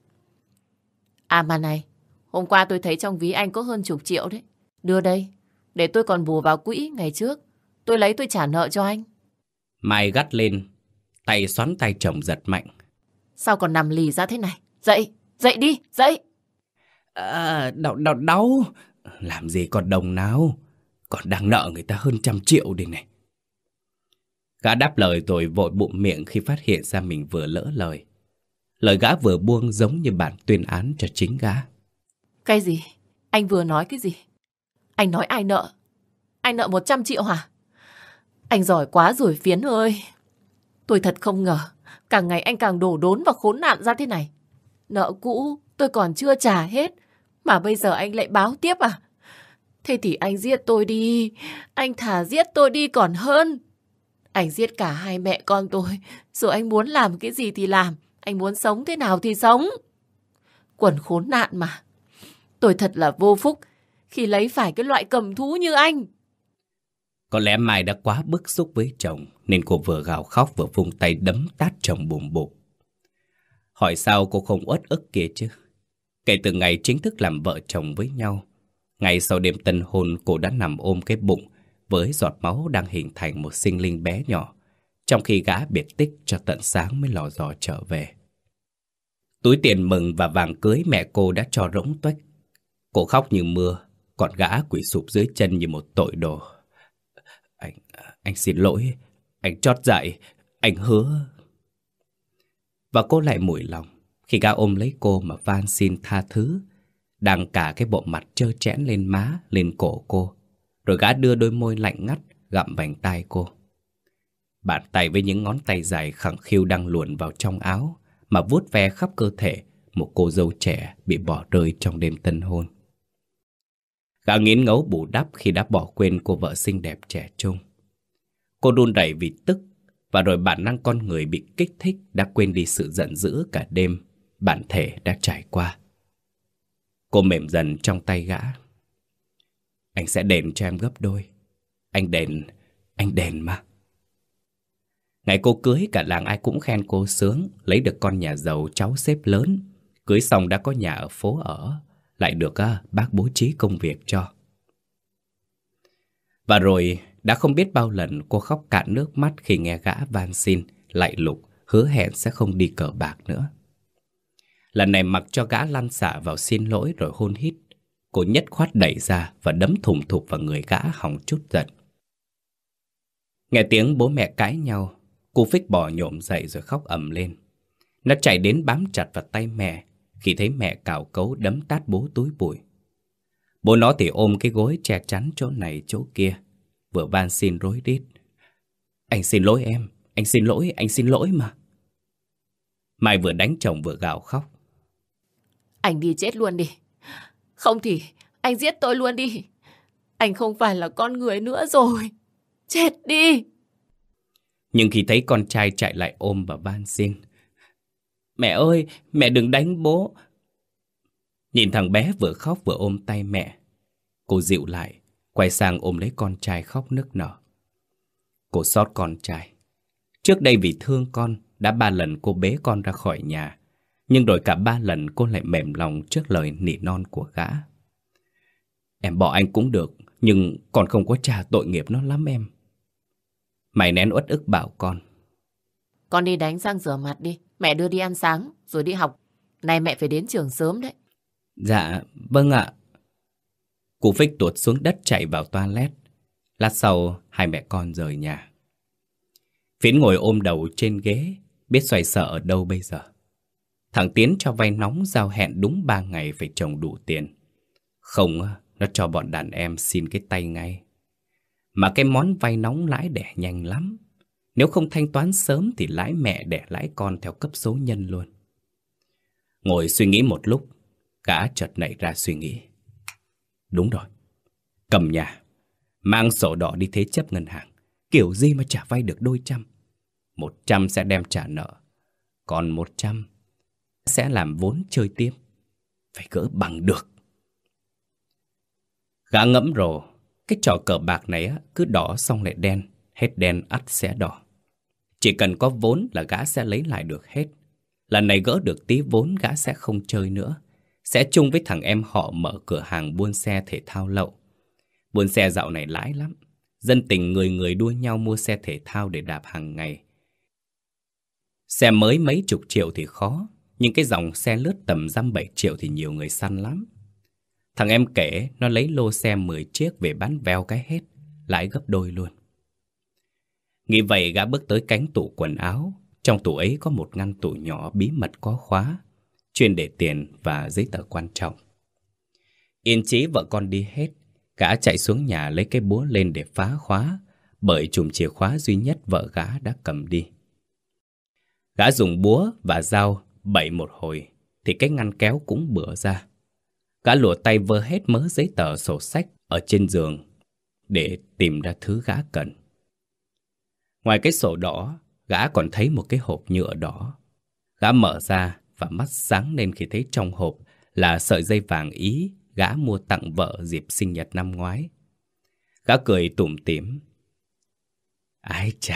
S3: À mà này, hôm qua tôi thấy trong ví anh có hơn chục triệu đấy. Đưa đây, để tôi còn bù vào quỹ ngày trước. Tôi lấy tôi trả nợ cho anh.
S1: Mai gắt lên, tay xoắn tay chồng giật mạnh.
S3: Sao còn nằm lì ra thế này? Dậy, dậy đi, dậy.
S1: À, đau, đau, đau. Làm gì còn đồng nào. Còn đang nợ người ta hơn trăm triệu đây này. Gã đáp lời rồi vội bụm miệng khi phát hiện ra mình vừa lỡ lời. Lời gã vừa buông giống như bản tuyên án cho chính gã.
S3: Cái gì? Anh vừa nói cái gì? Anh nói ai nợ? Anh nợ một trăm triệu hả? Anh giỏi quá rồi Phiến ơi. Tôi thật không ngờ, càng ngày anh càng đổ đốn và khốn nạn ra thế này. Nợ cũ tôi còn chưa trả hết, mà bây giờ anh lại báo tiếp à? Thế thì anh giết tôi đi, anh thà giết tôi đi còn hơn. Anh giết cả hai mẹ con tôi, rồi anh muốn làm cái gì thì làm, anh muốn sống thế nào thì sống. Quần khốn nạn mà. Tôi thật là vô phúc khi lấy phải cái loại cầm thú như anh.
S1: Có lẽ Mai đã quá bức xúc với chồng nên cô vừa gào khóc vừa vung tay đấm tát chồng bùm bụp. Hỏi sao cô không uất ức kia chứ? Kể từ ngày chính thức làm vợ chồng với nhau, ngày sau đêm tân hôn cô đã nằm ôm cái bụng với giọt máu đang hình thành một sinh linh bé nhỏ, trong khi gã biệt tích cho tận sáng mới lò dò trở về. Túi tiền mừng và vàng cưới mẹ cô đã cho rỗng tuếch. Cô khóc như mưa, còn gã quỳ sụp dưới chân như một tội đồ. Anh, anh xin lỗi, anh chót dậy, anh hứa. Và cô lại mủi lòng khi gã ôm lấy cô mà van xin tha thứ, đang cả cái bộ mặt trơ trẽn lên má, lên cổ cô. Rồi gã đưa đôi môi lạnh ngắt gặm vành tai cô. Bàn tay với những ngón tay dài khẳng khiu đang luồn vào trong áo mà vuốt ve khắp cơ thể một cô dâu trẻ bị bỏ rơi trong đêm tân hôn. Gã nghiến ngấu bù đắp khi đã bỏ quên cô vợ xinh đẹp trẻ trung. Cô đun đẩy vì tức, và rồi bản năng con người bị kích thích đã quên đi sự giận dữ cả đêm bản thể đã trải qua. Cô mềm dần trong tay gã. Anh sẽ đền cho em gấp đôi. Anh đền, anh đền mà. Ngày cô cưới cả làng ai cũng khen cô sướng, lấy được con nhà giàu cháu xếp lớn. Cưới xong đã có nhà ở phố ở, lại được à, bác bố trí công việc cho. Và rồi đã không biết bao lần cô khóc cạn nước mắt khi nghe gã van xin, lạy lục, hứa hẹn sẽ không đi cờ bạc nữa. Lần này mặc cho gã lăn xả vào xin lỗi rồi hôn hít, cô nhất khoát đẩy ra và đấm thủng thục vào người gã hòng chút giận. Nghe tiếng bố mẹ cãi nhau, cô phích bò nhổm dậy rồi khóc ầm lên. Nó chạy đến bám chặt vào tay mẹ khi thấy mẹ cào cấu đấm tát bố túi bụi. Bố nó thì ôm cái gối che chắn chỗ này chỗ kia, vừa van xin rối rít. Anh xin lỗi em, anh xin lỗi, anh xin lỗi mà. Mai vừa đánh chồng vừa gào khóc.
S3: Anh đi chết luôn đi. Không thì anh giết tôi luôn đi. Anh không phải là con người nữa rồi. Chết đi.
S1: Nhưng khi thấy con trai chạy lại ôm và van xin. Mẹ ơi, mẹ đừng đánh bố. Nhìn thằng bé vừa khóc vừa ôm tay mẹ, cô dịu lại, quay sang ôm lấy con trai khóc nức nở. Cô xót con trai. Trước đây vì thương con, đã ba lần cô bế con ra khỏi nhà, nhưng rồi cả ba lần cô lại mềm lòng trước lời nỉ non của gã. Em bỏ anh cũng được, nhưng con không có trả tội nghiệp nó lắm em. Mày nén uất ức bảo con.
S3: Con đi đánh răng rửa mặt đi, mẹ đưa đi ăn sáng, rồi đi học. Nay mẹ phải đến trường sớm đấy.
S1: Dạ, vâng ạ. Cụ Phích tuột xuống đất chạy vào toilet. Lát sau, hai mẹ con rời nhà. Phiến ngồi ôm đầu trên ghế, biết xoay sở ở đâu bây giờ. Thằng Tiến cho vay nóng giao hẹn đúng ba ngày phải trồng đủ tiền. Không, nó cho bọn đàn em xin cái tay ngay. Mà cái món vay nóng lãi đẻ nhanh lắm. Nếu không thanh toán sớm thì lãi mẹ đẻ lãi con theo cấp số nhân luôn. Ngồi suy nghĩ một lúc, gã chợt nảy ra suy nghĩ. Đúng rồi, cầm nhà, mang sổ đỏ đi thế chấp ngân hàng. Kiểu gì mà trả vay được đôi trăm. Một trăm sẽ đem trả nợ, còn một trăm sẽ làm vốn chơi tiếp. Phải gỡ bằng được. Gã ngẫm rồi, cái trò cờ bạc này á, cứ đỏ xong lại đen, hết đen ắt sẽ đỏ. Chỉ cần có vốn là gã sẽ lấy lại được hết. Lần này gỡ được tí vốn gã sẽ không chơi nữa. Sẽ chung với thằng em họ mở cửa hàng buôn xe thể thao lậu. Buôn xe dạo này lãi lắm. Dân tình người người đua nhau mua xe thể thao để đạp hàng ngày. Xe mới mấy chục triệu thì khó, nhưng cái dòng xe lướt tầm dăm bảy triệu thì nhiều người săn lắm. Thằng em kể nó lấy lô xe mười chiếc về bán veo cái hết, lãi gấp đôi luôn. Nghĩ vậy gã bước tới cánh tủ quần áo. Trong tủ ấy có một ngăn tủ nhỏ bí mật có khóa, chuyên để tiền và giấy tờ quan trọng. Yên chí vợ con đi hết, gã chạy xuống nhà lấy cái búa lên để phá khóa, bởi chùm chìa khóa duy nhất vợ gã đã cầm đi. Gã dùng búa và dao bẩy một hồi thì cái ngăn kéo cũng bữa ra. Gã lùa tay vơ hết mớ giấy tờ sổ sách ở trên giường để tìm ra thứ gã cần. Ngoài cái sổ đỏ, gã còn thấy một cái hộp nhựa đỏ. Gã mở ra và mắt sáng lên khi thấy trong hộp là sợi dây vàng Ý gã mua tặng vợ dịp sinh nhật năm ngoái. Gã cười tủm tỉm. Ái chà,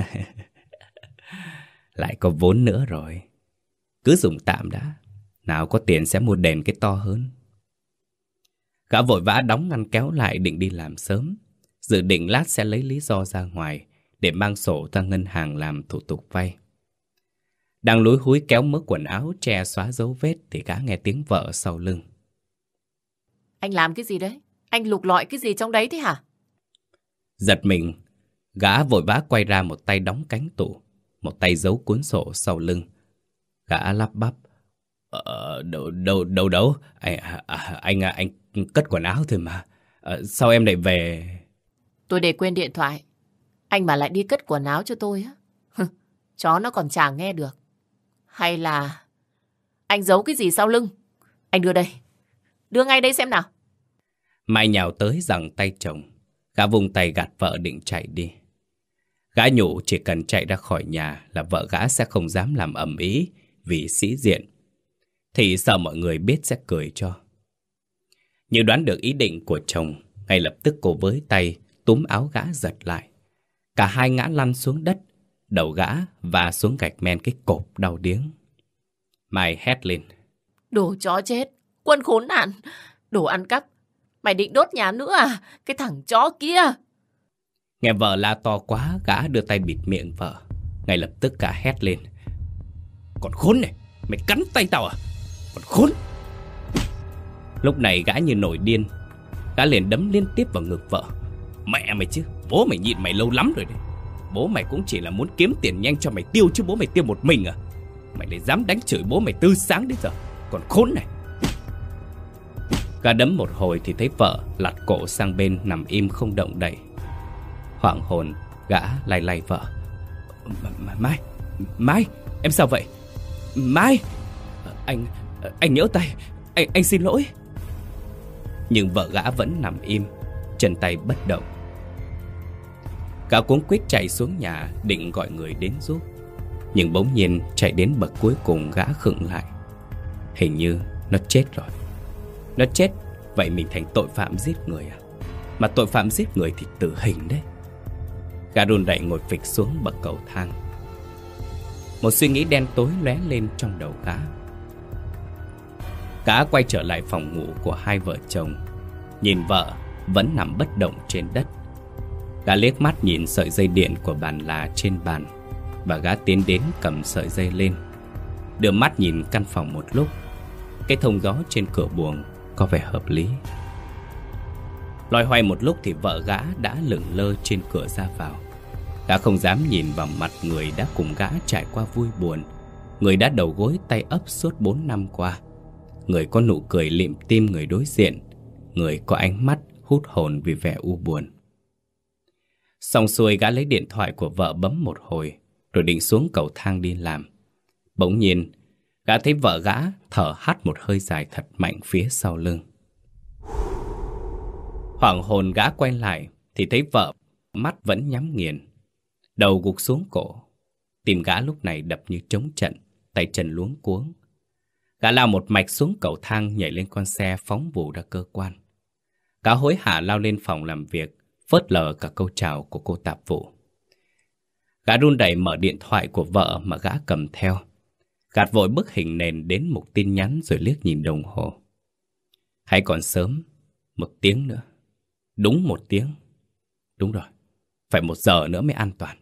S1: lại có vốn nữa rồi. Cứ dùng tạm đã, nào có tiền sẽ mua đèn cái to hơn. Gã vội vã đóng ngăn kéo lại định đi làm sớm, dự định lát sẽ lấy lý do ra ngoài để mang sổ ra ngân hàng làm thủ tục vay. Đang lúi húi kéo mớ quần áo che xóa dấu vết thì gã nghe tiếng vợ sau lưng.
S3: Anh làm cái gì đấy? Anh lục lọi cái gì trong đấy thế hả?
S1: Giật mình, gã vội vã quay ra, một tay đóng cánh tủ, một tay giấu cuốn sổ sau lưng. Gã lắp bắp. Ờ, đâu, đâu, đâu, đâu. Anh, à, anh, anh cất quần áo thôi mà. À, sao em lại về?
S3: Tôi để quên điện thoại. Anh mà lại đi cất quần áo cho tôi á. Chó nó còn chả nghe được. Hay là anh giấu cái gì sau lưng? Anh đưa đây. Đưa ngay đây xem nào.
S1: Mai nhào tới giằng tay chồng. Gã vùng tay gạt vợ định chạy đi. Gã nhủ chỉ cần chạy ra khỏi nhà là vợ gã sẽ không dám làm ầm ĩ vì sĩ diện. Thì sợ mọi người biết sẽ cười cho. Như đoán được ý định của chồng, ngay lập tức cô với tay túm áo gã giật lại. Cả hai ngã lăn xuống đất, đầu gã và xuống gạch men cái cộp đau điếng. Mai hét lên.
S3: Đồ chó chết, quân khốn nạn, đồ ăn cắp. Mày định đốt nhà nữa à, cái thằng chó kia.
S1: Nghe vợ la to quá, gã đưa tay bịt miệng vợ. Ngay lập tức cả hét lên. Còn khốn này, mày cắn tay tao à? Còn khốn. Lúc này gã như nổi điên. Gã liền đấm liên tiếp vào ngực vợ. Mẹ mày chứ, bố mày nhịn mày lâu lắm rồi đấy. Bố mày cũng chỉ là muốn kiếm tiền nhanh cho mày tiêu, chứ bố mày tiêu một mình à? Mày lại dám đánh chửi bố mày từ sáng đến giờ. Còn khốn này. Gã đấm một hồi thì thấy vợ lật cổ sang bên nằm im không động đậy. Hoảng hồn, gã lay lay vợ. Mai, Mai, em sao vậy? Mai, anh, anh nhỡ tay, anh, anh xin lỗi. Nhưng vợ gã vẫn nằm im, chân tay bất động. Gã cuống quýt chạy xuống nhà định gọi người đến giúp. Nhưng bỗng nhiên chạy đến bậc cuối cùng gã khựng lại. Hình như nó chết rồi. Nó chết, vậy mình thành tội phạm giết người à? Mà tội phạm giết người thì tử hình đấy. Gã run rẩy ngồi phịch xuống bậc cầu thang. Một suy nghĩ đen tối lóe lên trong đầu gã. Gã quay trở lại phòng ngủ của hai vợ chồng, nhìn vợ vẫn nằm bất động trên đất. Gã liếc mắt nhìn sợi dây điện của bàn là trên bàn, và gã tiến đến cầm sợi dây lên. Đưa mắt nhìn căn phòng một lúc. Cái thông gió trên cửa buồng có vẻ hợp lý. Loay hoay một lúc thì vợ gã đã lững lơ trên cửa ra vào. Gã không dám nhìn vào mặt người đã cùng gã trải qua vui buồn, người đã đầu gối tay ấp suốt bốn năm qua, người có nụ cười lịm tim người đối diện, người có ánh mắt hút hồn vì vẻ u buồn. Xong xuôi, gã lấy điện thoại của vợ bấm một hồi, rồi định xuống cầu thang đi làm. Bỗng nhiên, gã thấy vợ gã thở hắt một hơi dài thật mạnh phía sau lưng. Hoảng hồn gã quay lại thì thấy vợ mắt vẫn nhắm nghiền, đầu gục xuống cổ. Tim gã lúc này đập như trống trận, tay chân luống cuống. Gã lao một mạch xuống cầu thang, nhảy lên con xe phóng vù ra cơ quan. Gã hối hả lao lên phòng làm việc, phớt lờ cả câu chào của cô tạp vụ. Gã run rẩy mở điện thoại của vợ mà gã cầm theo, gạt vội bức hình nền đến một tin nhắn rồi liếc nhìn đồng hồ. Hay còn sớm, một tiếng nữa. Đúng một tiếng. Đúng rồi, phải một giờ nữa mới an toàn.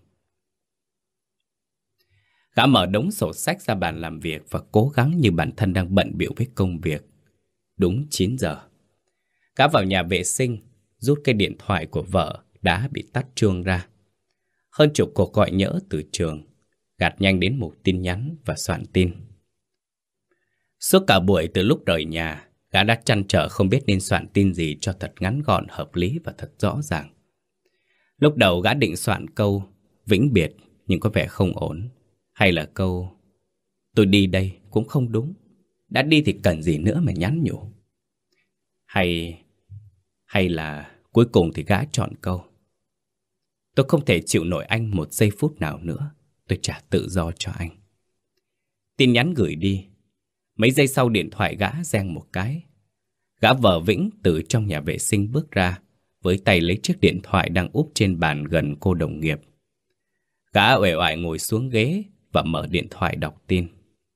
S1: Gã mở đống sổ sách ra bàn làm việc và cố gắng như bản thân đang bận bịu với công việc. Đúng chín giờ. Gã vào nhà vệ sinh, rút cái điện thoại của vợ đã bị tắt chuông ra. Hơn chục cuộc gọi nhỡ từ trường, gạt nhanh đến một tin nhắn và soạn tin. Suốt cả buổi từ lúc rời nhà, gã đã trăn trở không biết nên soạn tin gì cho thật ngắn gọn, hợp lý và thật rõ ràng. Lúc đầu gã định soạn câu vĩnh biệt nhưng có vẻ không ổn. Hay là câu tôi đi đây cũng không đúng. Đã đi thì cần gì nữa mà nhắn nhủ. Hay Hay là cuối cùng thì gã chọn câu tôi không thể chịu nổi anh một giây phút nào nữa. Tôi trả tự do cho anh. Tin nhắn gửi đi. Mấy giây sau điện thoại gã reng một cái. Gã vờ vĩnh từ trong nhà vệ sinh bước ra, với tay lấy chiếc điện thoại đang úp trên bàn gần cô đồng nghiệp. Gã uể oải ngồi xuống ghế và mở điện thoại đọc tin.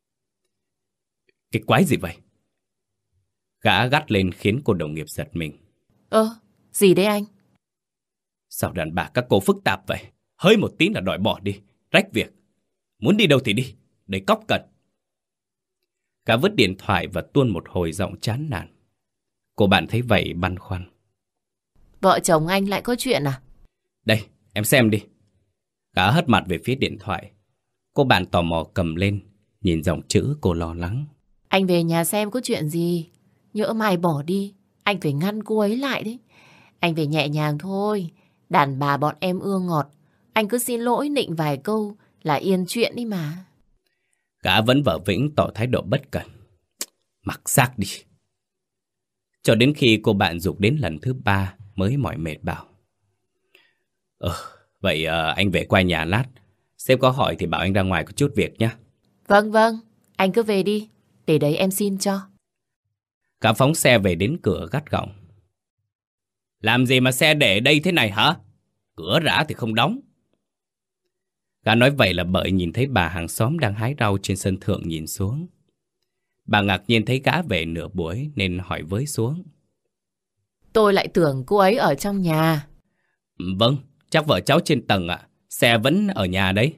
S1: Cái quái gì vậy? Gã gắt lên khiến cô đồng nghiệp giật mình.
S3: Ơ, gì đấy anh?
S1: Sao đàn bà các cô phức tạp vậy? Hơi một tí là đòi bỏ đi, rách việc. Muốn đi đâu thì đi, để cóc cần. Gã vứt điện thoại và tuôn một hồi giọng chán nản. Cô bạn thấy vậy băn khoăn.
S3: Vợ chồng anh lại có chuyện à?
S1: Đây, em xem đi. Gã hất mặt về phía điện thoại. Cô bạn tò mò cầm lên, nhìn dòng chữ cô lo lắng.
S3: Anh về nhà xem có chuyện gì. Nhỡ mai bỏ đi, anh phải ngăn cô ấy lại đấy. Anh về nhẹ nhàng thôi. Đàn bà bọn em ưa ngọt. Anh cứ xin lỗi nịnh vài câu là yên chuyện đi mà.
S1: Gã vẫn vờ vĩnh tỏ thái độ bất cẩn. Mặc xác đi. Cho đến khi cô bạn giục đến lần thứ ba mới mỏi mệt bảo. Ờ, vậy à, anh về qua nhà lát. Sếp có hỏi thì bảo anh ra ngoài có chút việc nhé.
S3: Vâng vâng, anh cứ về đi. Để đấy em xin cho.
S1: Gã phóng xe về đến cửa gắt gỏng. Làm gì mà xe để đây thế này hả? Cửa rã thì không đóng. Gã nói vậy là bởi nhìn thấy bà hàng xóm đang hái rau trên sân thượng nhìn xuống. Bà ngạc nhiên thấy gã về nửa buổi nên hỏi với xuống.
S3: Tôi lại tưởng cô ấy ở trong nhà.
S1: Vâng, chắc vợ cháu trên tầng ạ. Xe vẫn ở nhà đấy.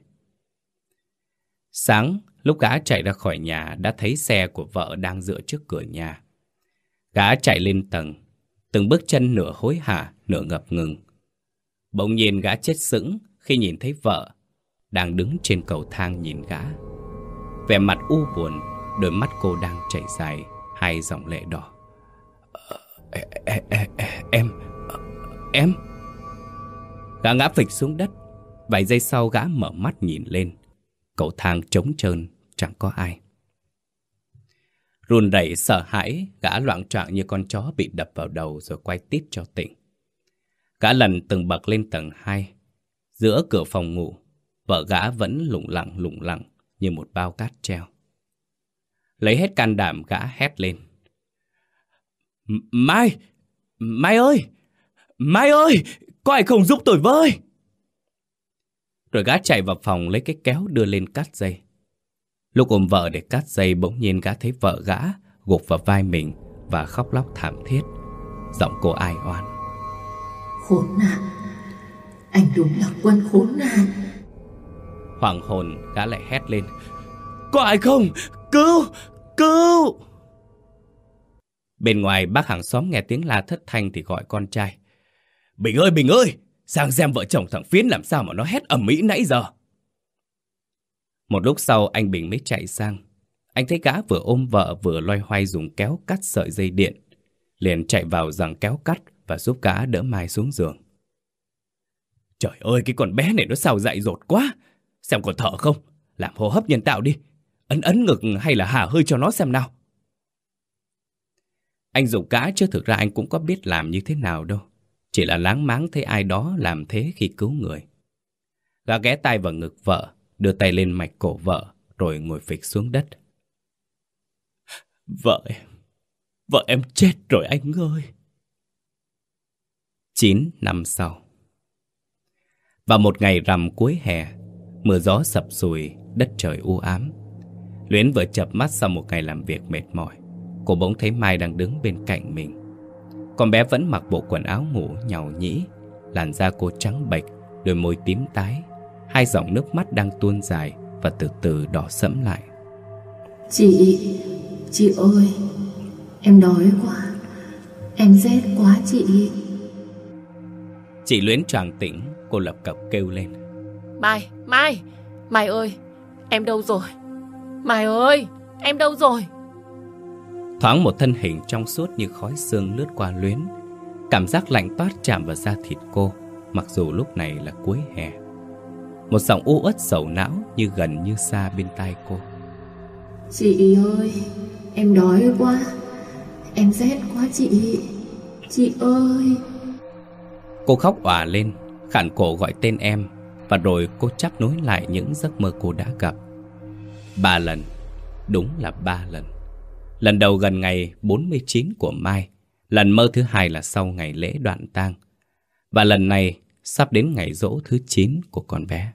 S1: Sáng, lúc gã chạy ra khỏi nhà đã thấy xe của vợ đang dựa trước cửa nhà. Gã chạy lên tầng, từng bước chân nửa hối hả, nửa ngập ngừng. Bỗng nhiên gã chết sững khi nhìn thấy vợ đang đứng trên cầu thang nhìn gã. Vẻ mặt u buồn, đôi mắt cô đang chảy dài hai dòng lệ đỏ. Em, em, em. Gã ngã phịch xuống đất. Vài giây sau gã mở mắt nhìn lên. Cầu thang trống trơn, chẳng có ai. Run rẩy sợ hãi, gã loạng choạng như con chó bị đập vào đầu rồi quay tít cho tỉnh. Gã lần từng bậc lên tầng hai. Giữa cửa phòng ngủ, vợ gã vẫn lủng lẳng lủng lẳng như một bao cát treo. Lấy hết can đảm gã hét lên. Mai! Mai ơi! Mai ơi! Có ai không giúp tôi với? Rồi gã chạy vào phòng lấy cái kéo đưa lên cắt dây. Lúc ôm vợ để cắt dây, bỗng nhiên gã thấy vợ gã gục vào vai mình và khóc lóc thảm thiết. Giọng cô ai oán.
S2: Khốn nạn! Anh đúng là quân khốn nạn!
S1: Hoảng hồn gã lại hét lên. có ai không? Cứu! Cứu! Bên ngoài bác hàng xóm nghe tiếng la thất thanh thì gọi con trai. Bình ơi, Bình ơi! Sang xem vợ chồng thằng Phiến làm sao mà nó hét ầm ĩ nãy giờ. Một lúc sau anh Bình mới chạy sang. Anh thấy gã vừa ôm vợ vừa loay hoay dùng kéo cắt sợi dây điện. Liền chạy vào giằng kéo cắt và giúp gã đỡ Mai xuống giường. Trời ơi, cái con bé này nó sao dại dột quá. Xem còn thở không? Làm hô hấp nhân tạo đi. Ấn ấn ngực hay là hả hơi cho nó xem nào. Anh giục gã chứ thực ra anh cũng có biết làm như thế nào đâu. Chỉ là láng máng thấy ai đó làm thế khi cứu người. Gã ghé tay vào ngực vợ, đưa tay lên mạch cổ vợ, rồi ngồi phịch xuống đất. Vợ em, vợ em chết rồi anh ơi. Chín năm sau. Vào một ngày rằm cuối hè, mưa gió sập sùi, đất trời u ám. Luyến vừa chợp mắt sau một ngày làm việc mệt mỏi, cô bỗng thấy Mai đang đứng bên cạnh mình. Con bé vẫn mặc bộ quần áo ngủ nhàu nhĩ, làn da cô trắng bệch, đôi môi tím tái, hai dòng nước mắt đang tuôn dài và từ từ đỏ sẫm lại.
S2: Chị, chị ơi, em đói quá, em rét quá chị.
S1: Chị Luyến choàng tỉnh, cô lập cập kêu lên.
S3: Mai, Mai, Mai ơi, em đâu rồi? Mai ơi, em đâu rồi?
S1: Thoáng một thân hình trong suốt như khói sương lướt qua Luyến. Cảm giác lạnh toát chạm vào da thịt cô, mặc dù lúc này là cuối hè. Một giọng u uất sầu não như gần như xa bên tai cô.
S2: Chị ơi, em đói quá, em rét quá chị. Chị ơi.
S1: Cô khóc òa lên, khản cổ gọi tên em. Và rồi cô chắp nối lại những giấc mơ cô đã gặp. Ba lần, đúng là ba lần. Lần đầu gần ngày bốn mươi chín của Mai. Lần mơ thứ hai là sau ngày lễ đoạn tang. Và lần này sắp đến ngày giỗ thứ chín của con bé.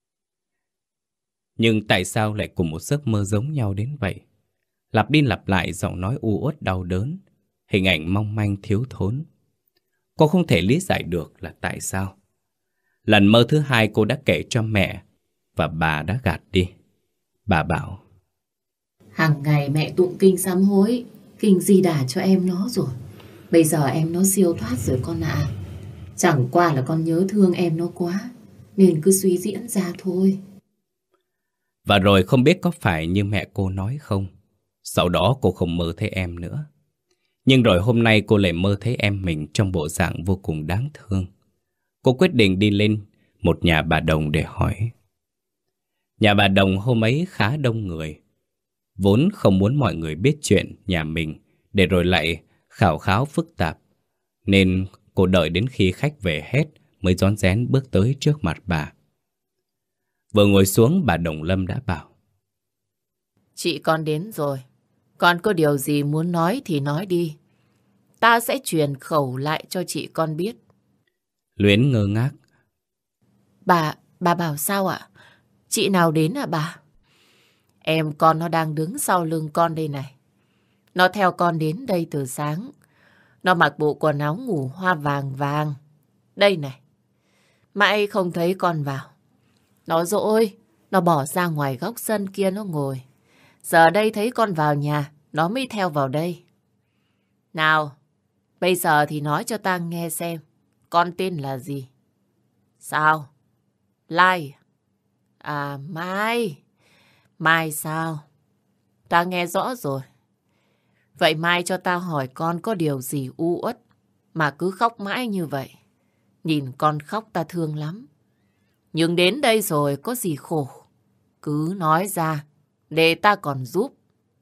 S1: Nhưng tại sao lại cùng một giấc mơ giống nhau đến vậy? Lặp đi lặp lại giọng nói u uất đau đớn, hình ảnh mong manh thiếu thốn. Cô không thể lý giải được là tại sao. Lần mơ thứ hai cô đã kể cho mẹ, và bà đã gạt đi. Bà bảo:
S2: Hàng ngày mẹ tụng kinh sám hối, kinh Di Đà cho em nó rồi. Bây giờ em nó siêu thoát rồi con ạ. À. Chẳng qua là con nhớ thương em nó quá, nên cứ suy diễn ra thôi.
S1: Và rồi không biết có phải như mẹ cô nói không, sau đó cô không mơ thấy em nữa. Nhưng rồi hôm nay cô lại mơ thấy em mình trong bộ dạng vô cùng đáng thương. Cô quyết định đi lên một nhà bà Đồng để hỏi. Nhà bà Đồng hôm ấy khá đông người. Vốn không muốn mọi người biết chuyện nhà mình, để rồi lại khảo kháo phức tạp, nên cô đợi đến khi khách về hết mới rón rén bước tới trước mặt bà. Vừa ngồi xuống, bà Đồng Lâm đã bảo:
S3: Chị con đến rồi. Con có điều gì muốn nói thì nói đi. Ta sẽ truyền khẩu lại cho chị con biết.
S1: Luyến ngơ ngác.
S3: Bà, bà bảo sao ạ? Chị nào đến à bà? Em con nó đang đứng sau lưng con đây này. Nó theo con đến đây từ sáng. Nó mặc bộ quần áo ngủ hoa vàng vàng. Đây này. Mãi không thấy con vào. Nó dỗi, nó bỏ ra ngoài góc sân kia nó ngồi. Giờ đây thấy con vào nhà, nó mới theo vào đây. Nào, bây giờ thì nói cho ta nghe xem, con tên là gì? Sao? Lai? À, Mai. Mai sao? Ta nghe rõ rồi. Vậy Mai cho ta hỏi con có điều gì u uất mà cứ khóc mãi như vậy. Nhìn con khóc ta thương lắm. Nhưng đến đây rồi có gì khổ, cứ nói ra để ta còn giúp.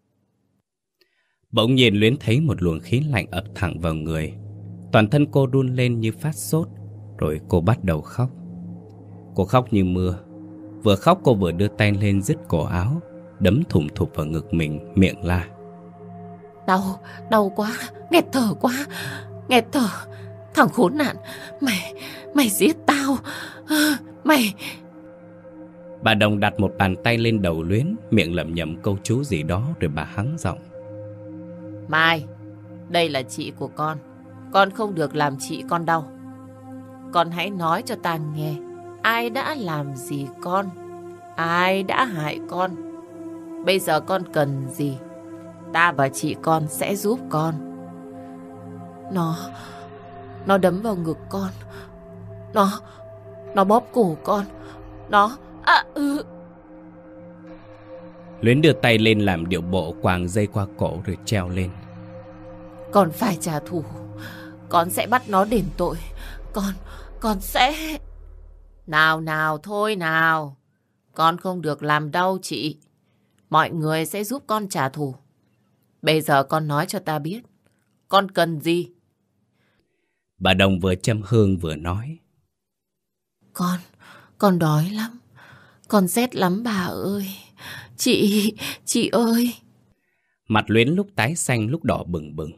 S1: Bỗng nhiên Luyến thấy một luồng khí lạnh ập thẳng vào người. Toàn thân cô run lên như phát sốt. Rồi cô bắt đầu khóc. Cô khóc như mưa. Vừa khóc cô vừa đưa tay lên dứt cổ áo, đấm thủng thụp vào ngực mình, miệng la:
S3: Đau, đau quá, nghẹt thở quá, nghẹt thở. Thằng khốn nạn, mày, mày giết tao, mày...
S1: Bà Đồng đặt một bàn tay lên đầu Luyến, miệng lẩm nhẩm câu chú gì đó rồi bà hắng giọng:
S3: Mai, đây là chị của con. Con không được làm chị con đau. Con hãy nói cho ta nghe, ai đã làm gì con? Ai đã hại con? Bây giờ con cần gì, ta và chị con sẽ giúp con. Nó, nó đấm vào ngực con. Nó, nó bóp cổ con. Nó, à, ừ.
S1: Luyến đưa tay lên làm điệu bộ quàng dây qua cổ rồi treo lên.
S3: Con phải trả thù. Con sẽ bắt nó đền tội. Con, con sẽ... Nào nào thôi nào. Con không được làm đau chị. Mọi người sẽ giúp con trả thù. Bây giờ con nói cho ta biết, con cần gì?
S1: Bà Đồng vừa châm hương vừa nói.
S3: Con, con đói lắm. Con rét lắm bà ơi. Chị, chị ơi.
S1: Mặt Luyến lúc tái xanh lúc đỏ bừng bừng.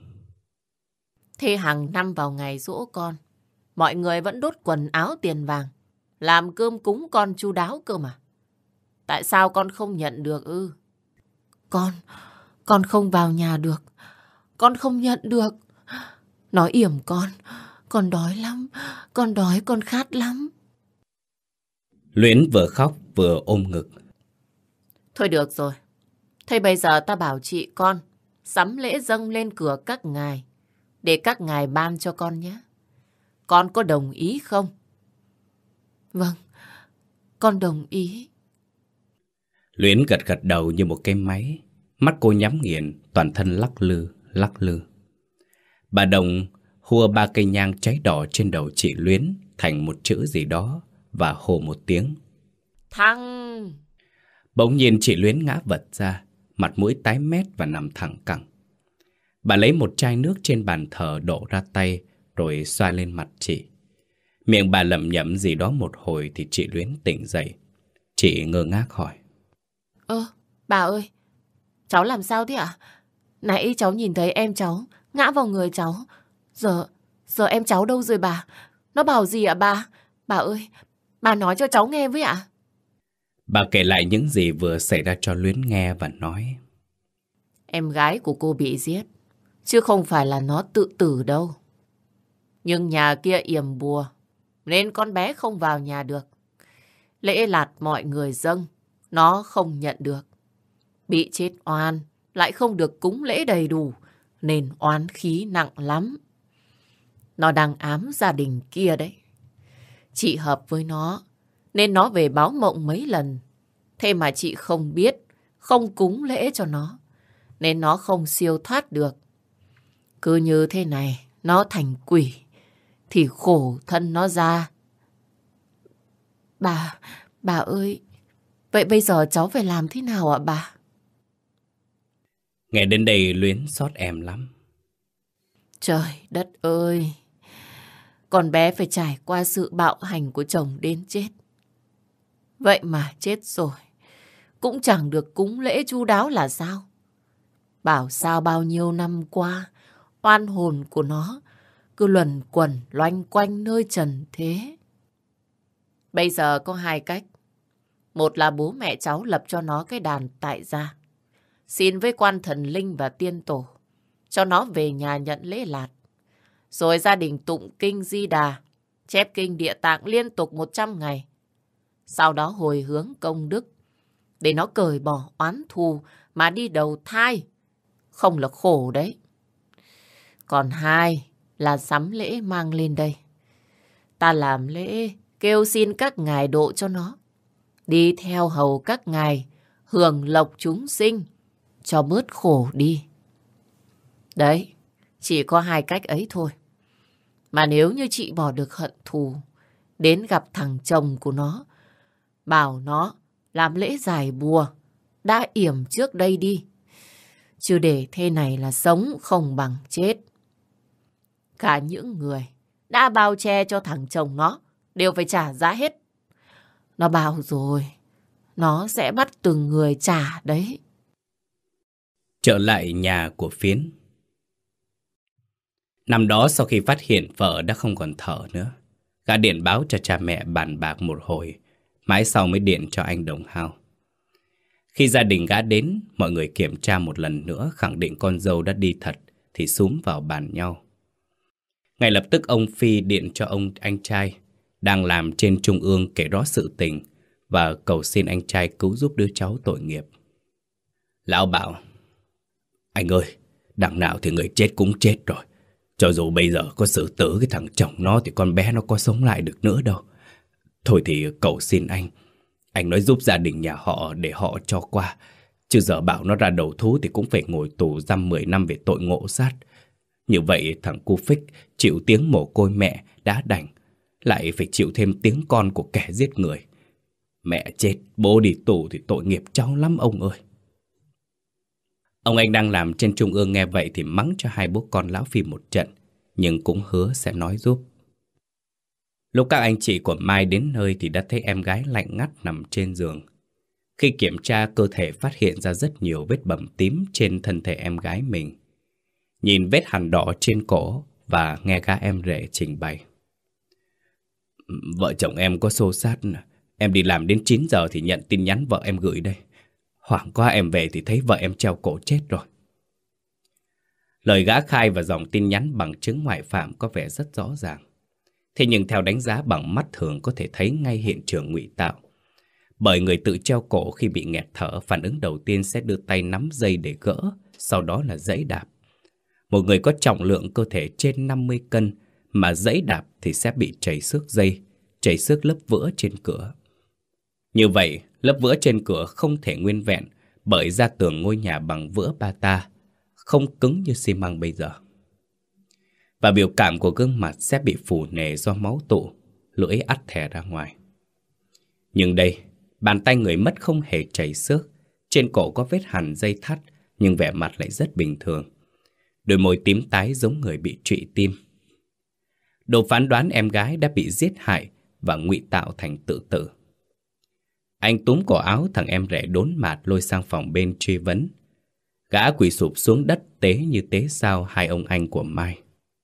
S3: Thế hàng năm vào ngày giỗ con, mọi người vẫn đốt quần áo tiền vàng, làm cơm cúng con chu đáo cơ mà. Tại sao con không nhận được ư? Con, con không vào nhà được. Con không nhận được. Nó yểm con. Con đói lắm. Con đói, con khát lắm.
S1: Luyến vừa khóc vừa ôm ngực.
S3: Thôi được rồi. Thế bây giờ ta bảo chị con sắm lễ dâng lên cửa các ngài, để các ngài ban cho con nhé. Con có đồng ý không? Vâng, con đồng ý.
S1: Luyến gật gật đầu như một cái máy. Mắt cô nhắm nghiền, toàn thân lắc lư, lắc lư. Bà Đồng hùa ba cây nhang cháy đỏ trên đầu chị Luyến thành một chữ gì đó và hô một tiếng.
S3: Thăng!
S1: Bỗng nhiên chị Luyến ngã vật ra, mặt mũi tái mét và nằm thẳng cẳng. Bà lấy một chai nước trên bàn thờ đổ ra tay rồi xoa lên mặt chị. Miệng bà lẩm nhẩm gì đó một hồi thì chị Luyến tỉnh dậy. Chị ngơ ngác hỏi.
S3: Ơ, bà ơi, cháu làm sao thế ạ? Nãy cháu nhìn thấy em cháu ngã vào người cháu. Giờ, giờ em cháu đâu rồi bà? Nó bảo gì ạ bà? Bà ơi, bà nói cho cháu nghe với ạ.
S1: Bà kể lại những gì vừa xảy ra cho Luyến nghe và nói.
S3: Em gái của cô bị giết, chứ không phải là nó tự tử đâu. Nhưng nhà kia yểm bùa, nên con bé không vào nhà được. Lễ lạt mọi người dâng, nó không nhận được. Bị chết oan, lại không được cúng lễ đầy đủ, nên oán khí nặng lắm. Nó đang ám gia đình kia đấy. Chị hợp với nó, nên nó về báo mộng mấy lần. Thế mà chị không biết, không cúng lễ cho nó, nên nó không siêu thoát được. Cứ như thế này, nó thành quỷ, thì khổ thân nó ra. Bà, bà ơi, vậy bây giờ cháu phải làm thế nào ạ bà?
S1: Nghe đến đây Luyến xót em lắm.
S3: Trời đất ơi, con bé phải trải qua sự bạo hành của chồng đến chết. Vậy mà chết rồi, cũng chẳng được cúng lễ chu đáo là sao? Bảo sao bao nhiêu năm qua, oan hồn của nó cứ luẩn quẩn loanh quanh nơi trần thế. Bây giờ có hai cách. Một là bố mẹ cháu lập cho nó cái đàn tại gia, xin với quan thần linh và tiên tổ, cho nó về nhà nhận lễ lạt. Rồi gia đình tụng kinh Di Đà, chép kinh Địa Tạng liên tục một trăm ngày. Sau đó hồi hướng công đức, để nó cởi bỏ oán thù mà đi đầu thai. Không là khổ đấy. Còn hai là sắm lễ mang lên đây. Ta làm lễ kêu xin các ngài độ cho nó, đi theo hầu các ngài, hưởng lộc chúng sinh, cho bớt khổ đi. Đấy, chỉ có hai cách ấy thôi. Mà nếu như chị bỏ được hận thù, đến gặp thằng chồng của nó, bảo nó làm lễ giải bùa đã yểm trước đây đi. Chứ để thế này là sống không bằng chết. Cả những người đã bao che cho thằng chồng nó đều phải trả giá hết. Nó bảo rồi, nó sẽ bắt từng người trả đấy.
S1: Trở lại nhà của Phiến. Năm đó sau khi phát hiện vợ đã không còn thở nữa, gã điện báo cho cha mẹ bàn bạc một hồi, mãi sau mới điện cho anh Đồng Hao. Khi gia đình gã đến, mọi người kiểm tra một lần nữa khẳng định con dâu đã đi thật thì xúm vào bàn nhau. Ngay lập tức ông Phi điện cho ông anh trai đang làm trên trung ương kể rõ sự tình và cầu xin anh trai cứu giúp đứa cháu tội nghiệp. Lão bảo: anh ơi, đằng nào thì người chết cũng chết rồi. Cho dù bây giờ có xử tử cái thằng chồng nó thì con bé nó có sống lại được nữa đâu. Thôi thì cầu xin anh, anh nói giúp gia đình nhà họ để họ cho qua. Chứ giờ bảo nó ra đầu thú thì cũng phải ngồi tù giam mười năm về tội ngộ sát. Như vậy thằng cu Phích chịu tiếng mồ côi mẹ đã đành, lại phải chịu thêm tiếng con của kẻ giết người. Mẹ chết, bố đi tù thì tội nghiệp cháu lắm ông ơi. Ông anh đang làm trên trung ương nghe vậy thì mắng cho hai bố con lão Phi một trận, nhưng cũng hứa sẽ nói giúp. Lúc các anh chị của Mai đến nơi thì đã thấy em gái lạnh ngắt nằm trên giường. Khi kiểm tra cơ thể phát hiện ra rất nhiều vết bầm tím trên thân thể em gái mình. Nhìn vết hằn đỏ trên cổ và nghe gã em rể trình bày: vợ chồng em có xô xát. Em đi làm đến chín giờ thì nhận tin nhắn vợ em gửi đây. Hoảng quá em về thì thấy vợ em treo cổ chết rồi. Lời gã khai và dòng tin nhắn bằng chứng ngoại phạm có vẻ rất rõ ràng. Thế nhưng theo đánh giá bằng mắt thường có thể thấy ngay hiện trường ngụy tạo. Bởi người tự treo cổ khi bị nghẹt thở, phản ứng đầu tiên sẽ đưa tay nắm dây để gỡ, sau đó là giẫy đạp. Một người có trọng lượng cơ thể trên năm mươi cân mà giẫy đạp thì sẽ bị chảy xước dây, chảy xước lớp vữa trên cửa. Như vậy, lớp vữa trên cửa không thể nguyên vẹn bởi gia tường ngôi nhà bằng vữa bata, không cứng như xi măng bây giờ. Và biểu cảm của gương mặt sẽ bị phù nề do máu tụ, lưỡi ắt thè ra ngoài. Nhưng đây, bàn tay người mất không hề chảy xước, trên cổ có vết hằn dây thắt nhưng vẻ mặt lại rất bình thường. Đôi môi tím tái giống người bị trụy tim. Đồ phán đoán em gái đã bị giết hại và ngụy tạo thành tự tử. Anh túm cổ áo thằng em rể đốn mạt lôi sang phòng bên truy vấn. Gã quỳ sụp xuống đất tế như tế sao hai ông anh của Mai.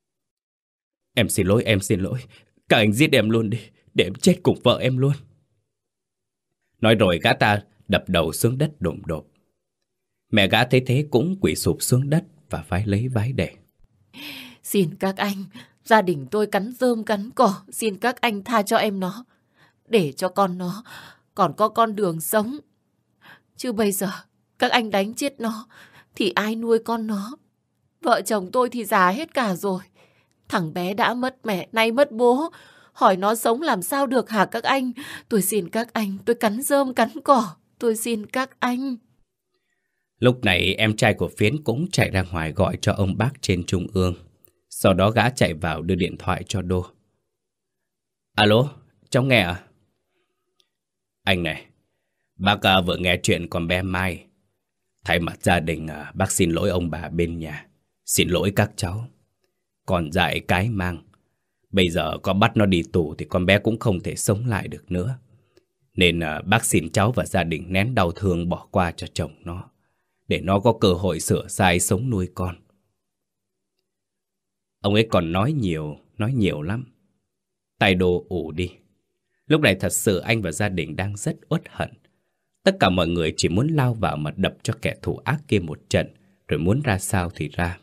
S1: Em xin lỗi, em xin lỗi. Các anh giết em luôn đi, để em chết cùng vợ em luôn. Nói rồi gã ta đập đầu xuống đất đổm đột. Mẹ gã thấy thế cũng quỳ sụp xuống đất và vái lấy vái để.
S3: Xin các anh, gia đình tôi cắn rơm cắn cỏ, xin các anh tha cho em nó, để cho con nó còn có con đường sống. Chứ bây giờ các anh đánh chết nó thì ai nuôi con nó? Vợ chồng tôi thì già hết cả rồi. Thằng bé đã mất mẹ, nay mất bố. Hỏi nó sống làm sao được hả các anh? Tôi xin các anh, tôi cắn rơm cắn cỏ. Tôi xin các anh.
S1: Lúc này em trai của Phiến cũng chạy ra ngoài gọi cho ông bác trên trung ương. Sau đó gã chạy vào đưa điện thoại cho Đô. Alo, cháu nghe à? Anh này, bác à, vừa nghe chuyện con bé Mai. Thay mặt gia đình à, bác xin lỗi ông bà bên nhà. Xin lỗi các cháu. Còn dại cái mang. Bây giờ có bắt nó đi tù thì con bé cũng không thể sống lại được nữa. Nên à, bác xin cháu và gia đình nén đau thương bỏ qua cho chồng nó, để nó có cơ hội sửa sai sống nuôi con. Ông ấy còn nói nhiều, nói nhiều lắm. Tay Đô ủ đi. Lúc này thật sự anh và gia đình đang rất uất hận. Tất cả mọi người chỉ muốn lao vào mà đập cho kẻ thù ác kia một trận, rồi muốn ra sao thì ra.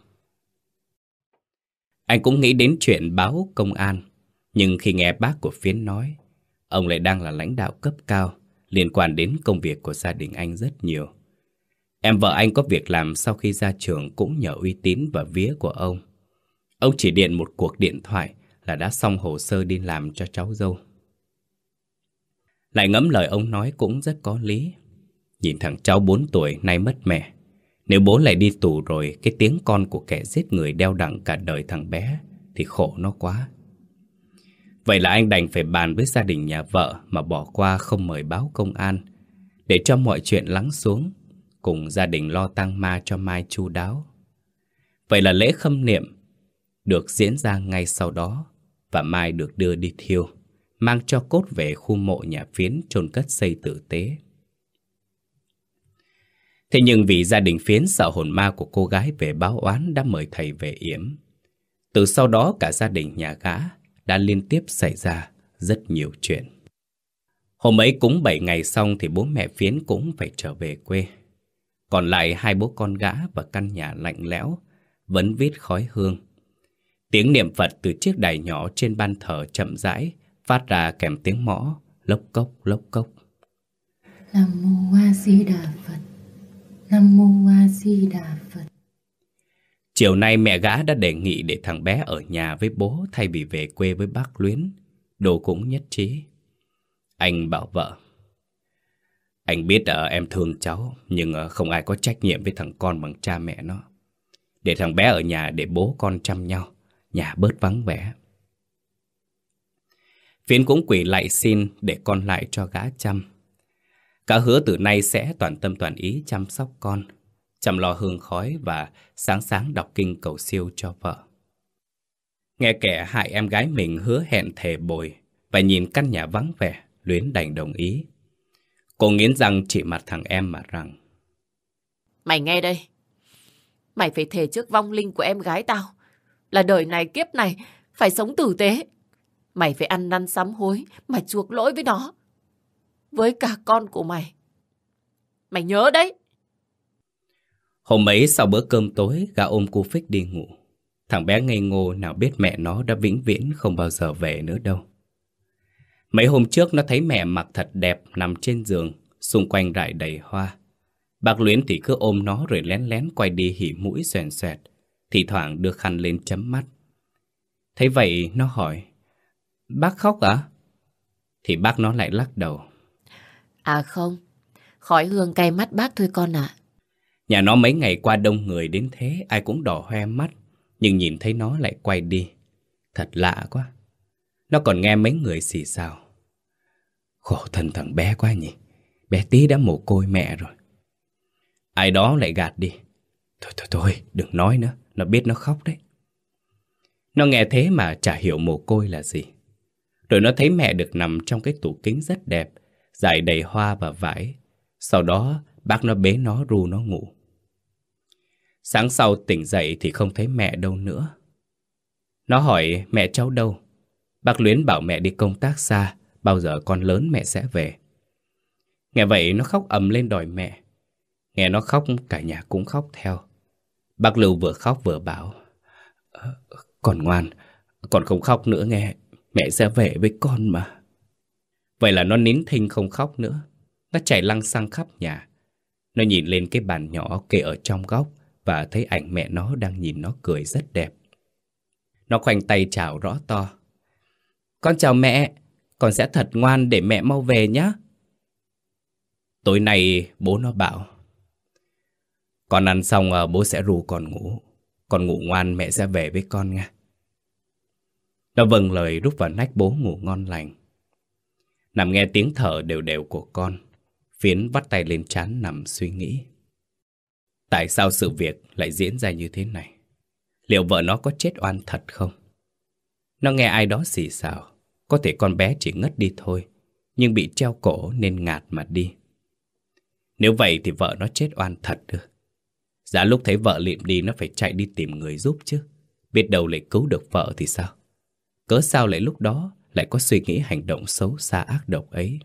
S1: Anh cũng nghĩ đến chuyện báo công an, nhưng khi nghe bác của Phiến nói, ông lại đang là lãnh đạo cấp cao, liên quan đến công việc của gia đình anh rất nhiều. Em vợ anh có việc làm sau khi ra trường cũng nhờ uy tín và vía của ông. Ông chỉ điện một cuộc điện thoại là đã xong hồ sơ đi làm cho cháu dâu. Lại ngẫm lời ông nói cũng rất có lý. Nhìn thằng cháu bốn tuổi nay mất mẹ. Nếu bố lại đi tù rồi, cái tiếng con của kẻ giết người đeo đẳng cả đời thằng bé thì khổ nó quá. Vậy là anh đành phải bàn với gia đình nhà vợ mà bỏ qua không mời báo công an, để cho mọi chuyện lắng xuống, cùng gia đình lo tang ma cho Mai chu đáo. Vậy là lễ khâm niệm được diễn ra ngay sau đó, và Mai được đưa đi thiêu, mang cho cốt về khu mộ nhà Phiến chôn cất xây tử tế. Thế nhưng vì gia đình Phiến sợ hồn ma của cô gái về báo oán đã mời thầy về yểm. Từ sau đó cả gia đình nhà gã đã liên tiếp xảy ra rất nhiều chuyện. Hôm ấy cúng bảy ngày xong thì bố mẹ Phiến cũng phải trở về quê. Còn lại hai bố con gã và căn nhà lạnh lẽo vẫn vít khói hương. Tiếng niệm Phật từ chiếc đài nhỏ trên ban thờ chậm rãi phát ra kèm tiếng mõ lốc cốc lốc cốc.
S2: Nam mô A Di Đà Phật. Nam Mô A Di Đà Phật.
S1: Chiều nay mẹ gã đã đề nghị để thằng bé ở nhà với bố thay vì về quê với bác Luyến. Đồ cũng nhất trí. Anh bảo vợ: anh biết uh, em thương cháu, nhưng uh, không ai có trách nhiệm với thằng con bằng cha mẹ nó. Để thằng bé ở nhà để bố con chăm nhau, nhà bớt vắng vẻ. Phiến cũng quỳ lạy xin để con lại cho gã chăm. Gã hứa từ nay sẽ toàn tâm toàn ý chăm sóc con, chăm lo hương khói và sáng sáng đọc kinh cầu siêu cho vợ. Nghe kẻ hại em gái mình hứa hẹn thề bồi và nhìn căn nhà vắng vẻ, Luyến đành đồng ý. Cô nghiến răng chỉ mặt thằng em mà rằng:
S3: mày nghe đây, mày phải thề trước vong linh của em gái tao là đời này kiếp này phải sống tử tế. Mày phải ăn năn sám hối mà chuộc lỗi với nó, với cả con của mày. Mày nhớ đấy.
S1: Hôm ấy sau bữa cơm tối, gã ôm cô Phích đi ngủ. Thằng bé ngây ngô nào biết mẹ nó đã vĩnh viễn không bao giờ về nữa đâu. Mấy hôm trước nó thấy mẹ mặc thật đẹp nằm trên giường, xung quanh rải đầy hoa. Bác Luyến thì cứ ôm nó rồi lén lén quay đi hỉ mũi xoèn xoẹt, thì thoảng đưa khăn lên chấm mắt. Thấy vậy nó hỏi: bác khóc à? Thì bác nó lại lắc đầu:
S3: À không, khói hương cay mắt bác thôi con ạ.
S1: Nhà nó mấy ngày qua đông người đến thế, ai cũng đỏ hoe mắt, nhưng nhìn thấy nó lại quay đi. Thật lạ quá. Nó còn nghe mấy người xì xào: khổ thân thằng bé quá nhỉ, bé tí đã mồ côi mẹ rồi. Ai đó lại gạt đi: Thôi thôi thôi, đừng nói nữa, nó biết nó khóc đấy. Nó nghe thế mà chả hiểu mồ côi là gì. Rồi nó thấy mẹ được nằm trong cái tủ kính rất đẹp, rải đầy hoa và vải. Sau đó bác nó bế nó ru nó ngủ. Sáng sau tỉnh dậy thì không thấy mẹ đâu nữa. Nó hỏi mẹ cháu đâu. Bác Luyến bảo mẹ đi công tác xa, bao giờ con lớn mẹ sẽ về. Nghe vậy nó khóc ầm lên đòi mẹ. Nghe nó khóc cả nhà cũng khóc theo. Bác Lưu vừa khóc vừa bảo: ờ, con ngoan, con không khóc nữa nghe, mẹ sẽ về với con mà. Vậy là nó nín thinh không khóc nữa. Nó chạy lăng xăng khắp nhà. Nó nhìn lên cái bàn nhỏ kê ở trong góc và thấy ảnh mẹ nó đang nhìn nó cười rất đẹp. Nó khoanh tay chào rõ to: con chào mẹ, con sẽ thật ngoan để mẹ mau về nhé. Tối nay bố nó bảo: con ăn xong bố sẽ ru con ngủ. Con ngủ ngoan mẹ sẽ về với con nha. Nó vâng lời rút vào nách bố ngủ ngon lành. Nằm nghe tiếng thở đều đều của con, Phiến vắt tay lên trán nằm suy nghĩ. Tại sao sự việc lại diễn ra như thế này? Liệu vợ nó có chết oan thật không? Nó nghe ai đó xì xào: có thể con bé chỉ ngất đi thôi, nhưng bị treo cổ nên ngạt mà đi. Nếu vậy thì vợ nó chết oan thật được. Dạ lúc thấy vợ liệm đi nó phải chạy đi tìm người giúp chứ. Biết đâu lại cứu được vợ thì sao? Cớ sao lại lúc đó lại có suy nghĩ hành động xấu xa ác độc ấy?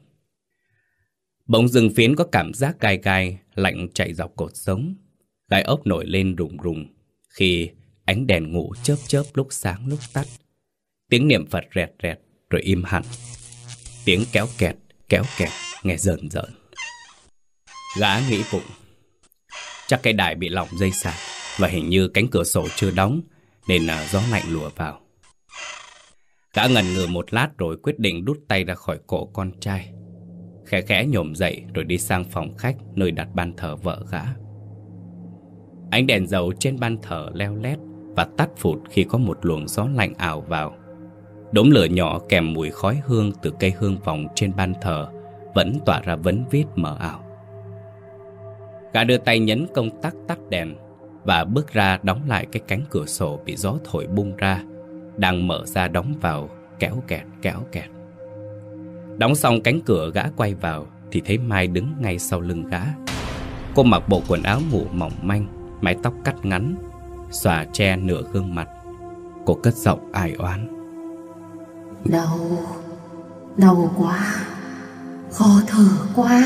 S1: Bỗng dưng Phiến có cảm giác gai gai, lạnh chạy dọc cột sống. Gai ốc nổi lên rùng rùng khi ánh đèn ngủ chớp chớp lúc sáng lúc tắt. Tiếng niệm Phật rẹt rẹt rồi im hẳn. Tiếng kéo kẹt, kéo kẹt, nghe rờn rợn. Gã nghĩ bụng: chắc cái đài bị lỏng dây sạc, và hình như cánh cửa sổ chưa đóng nên là gió lạnh lùa vào. Gã ngần ngừ một lát rồi quyết định đút tay ra khỏi cổ con trai. Khẽ khẽ nhổm dậy rồi đi sang phòng khách nơi đặt ban thờ vợ gã. Ánh đèn dầu trên ban thờ leo lét và tắt phụt khi có một luồng gió lạnh ảo vào. Đốm lửa nhỏ kèm mùi khói hương từ cây hương vòng trên ban thờ vẫn tỏa ra vấn vít mờ ảo. Gã đưa tay nhấn công tắc tắt đèn và bước ra đóng lại cái cánh cửa sổ bị gió thổi bung ra, đang mở ra đóng vào, kéo kẹt kéo kẹt. Đóng xong cánh cửa, gã quay vào thì thấy Mai đứng ngay sau lưng gã. Cô mặc bộ quần áo ngủ mỏng manh, mái tóc cắt ngắn, xòa che nửa gương mặt. Cô cất giọng ai oán:
S2: Đau, đau quá, khó thở quá.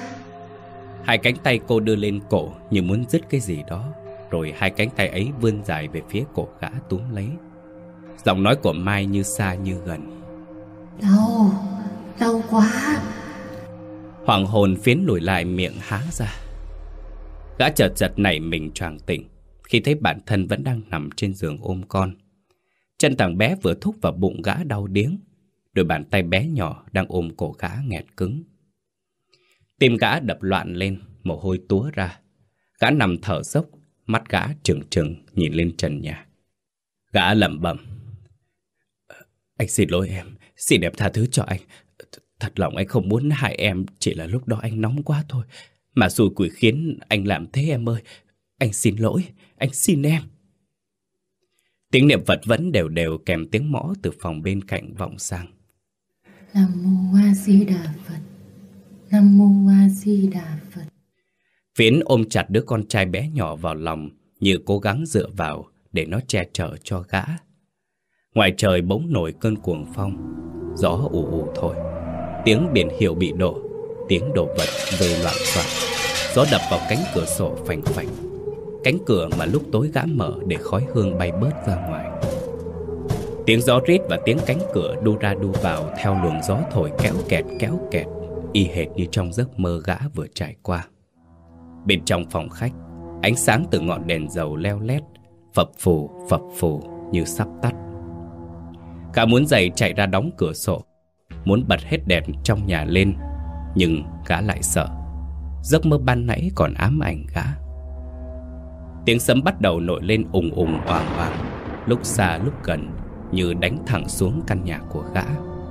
S1: Hai cánh tay cô đưa lên cổ như muốn dứt cái gì đó, rồi hai cánh tay ấy vươn dài về phía cổ gã túm lấy. Giọng nói của Mai như xa như gần:
S2: Đau, đau quá.
S1: Hoàng hồn Phiến lùi lại, miệng há ra: Gã chợt giật nảy mình choàng tỉnh khi thấy bản thân vẫn đang nằm trên giường ôm con. Chân thằng bé vừa thúc vào bụng gã đau điếng, đôi bàn tay bé nhỏ đang ôm cổ gã nghẹt cứng. Tim gã đập loạn lên, mồ hôi túa ra. Gã nằm thở dốc, mắt gã trừng trừng nhìn lên trần nhà. Gã lẩm bẩm: Anh xin lỗi em, xin em tha thứ cho anh. Thật lòng anh không muốn hại em, chỉ là lúc đó anh nóng quá thôi. Mà xui quỷ khiến anh làm thế em ơi. Anh xin lỗi, anh xin em. Tiếng niệm Phật vẫn đều đều kèm tiếng mõ từ phòng bên cạnh vọng sang.
S2: Nam Mô A Di Đà Phật, Nam Mô A Di Đà Phật.
S1: Phiến ôm chặt đứa con trai bé nhỏ vào lòng, như cố gắng dựa vào để nó che chở cho gã. Ngoài trời bỗng nổi cơn cuồng phong, gió ù ù thổi, tiếng biển hiệu bị đổ, tiếng đồ vật rơi loạn xạ. Gió đập vào cánh cửa sổ phành phành, cánh cửa mà lúc tối gã mở để khói hương bay bớt ra ngoài. Tiếng gió rít và tiếng cánh cửa đu ra đu vào theo luồng gió thổi kéo kẹt kéo kẹt, y hệt như trong giấc mơ gã vừa trải qua. Bên trong phòng khách, ánh sáng từ ngọn đèn dầu leo lét, phập phù phập phù như sắp tắt. Gã muốn dậy chạy ra đóng cửa sổ, muốn bật hết đèn trong nhà lên, nhưng gã lại sợ. Giấc mơ ban nãy còn ám ảnh gã. Tiếng sấm bắt đầu nổi lên ùng ùng oàng oàng, lúc xa lúc gần, như đánh thẳng xuống căn nhà của gã.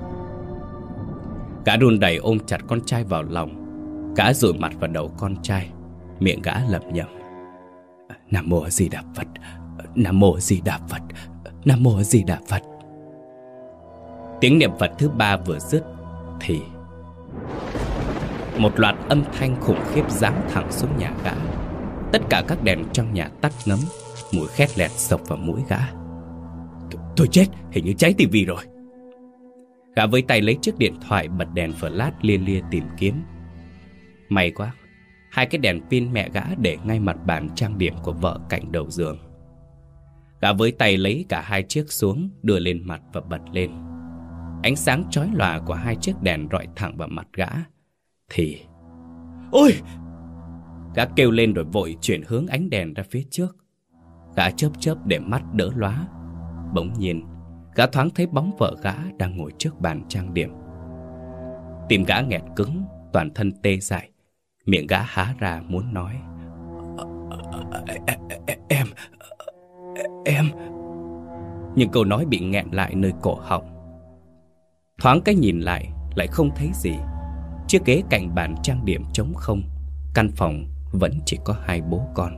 S1: Gã run rẩy ôm chặt con trai vào lòng. Gã dụi mặt vào đầu con trai, miệng gã lẩm nhẩm: Nam Mô A Di Đà Phật, Nam Mô A Di Đà Phật, Nam Mô A Di Đà Phật. Tiếng niệm Phật thứ ba vừa dứt thì một loạt âm thanh khủng khiếp giáng thẳng xuống nhà gã. Tất cả các đèn trong nhà tắt ngấm, mùi khét lẹt xộc vào mũi gã. Thôi chết, hình như cháy tivi rồi. Gã với tay lấy chiếc điện thoại bật đèn flash lia lia tìm kiếm. May quá, hai cái đèn pin mẹ gã để ngay mặt bàn trang điểm của vợ cạnh đầu giường. Gã với tay lấy cả hai chiếc xuống, đưa lên mặt và bật lên. Ánh sáng chói lòa của hai chiếc đèn rọi thẳng vào mặt gã. Thì ôi! Gã kêu lên rồi vội chuyển hướng ánh đèn ra phía trước. Gã chớp chớp để mắt đỡ lóa. Bỗng nhiên, gã thoáng thấy bóng vợ gã đang ngồi trước bàn trang điểm. Tim gã nghẹt cứng, toàn thân tê dại. Miệng gã há ra muốn nói: Em, em. Nhưng câu nói bị nghẹn lại nơi cổ họng. Thoáng cái nhìn lại, lại không thấy gì. Chiếc ghế cạnh bàn trang điểm trống không. Căn phòng vẫn chỉ có hai bố con.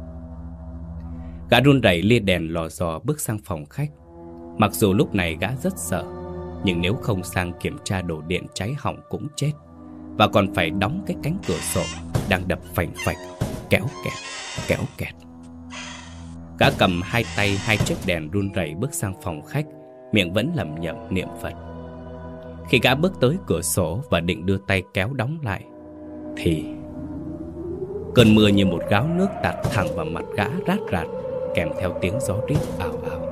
S1: Gã run rẩy lia đèn lò dò bước sang phòng khách. Mặc dù lúc này gã rất sợ, nhưng nếu không sang kiểm tra đồ điện cháy hỏng cũng chết. Và còn phải đóng cái cánh cửa sổ đang đập phành phạch, kéo kẹt, kéo kẹt. Gã cầm hai tay hai chiếc đèn run rẩy bước sang phòng khách, miệng vẫn lẩm nhẩm niệm Phật. Khi gã bước tới cửa sổ và định đưa tay kéo đóng lại, thì cơn mưa như một gáo nước tạt thẳng vào mặt gã rát rạt, kèm theo tiếng gió rít ào ào.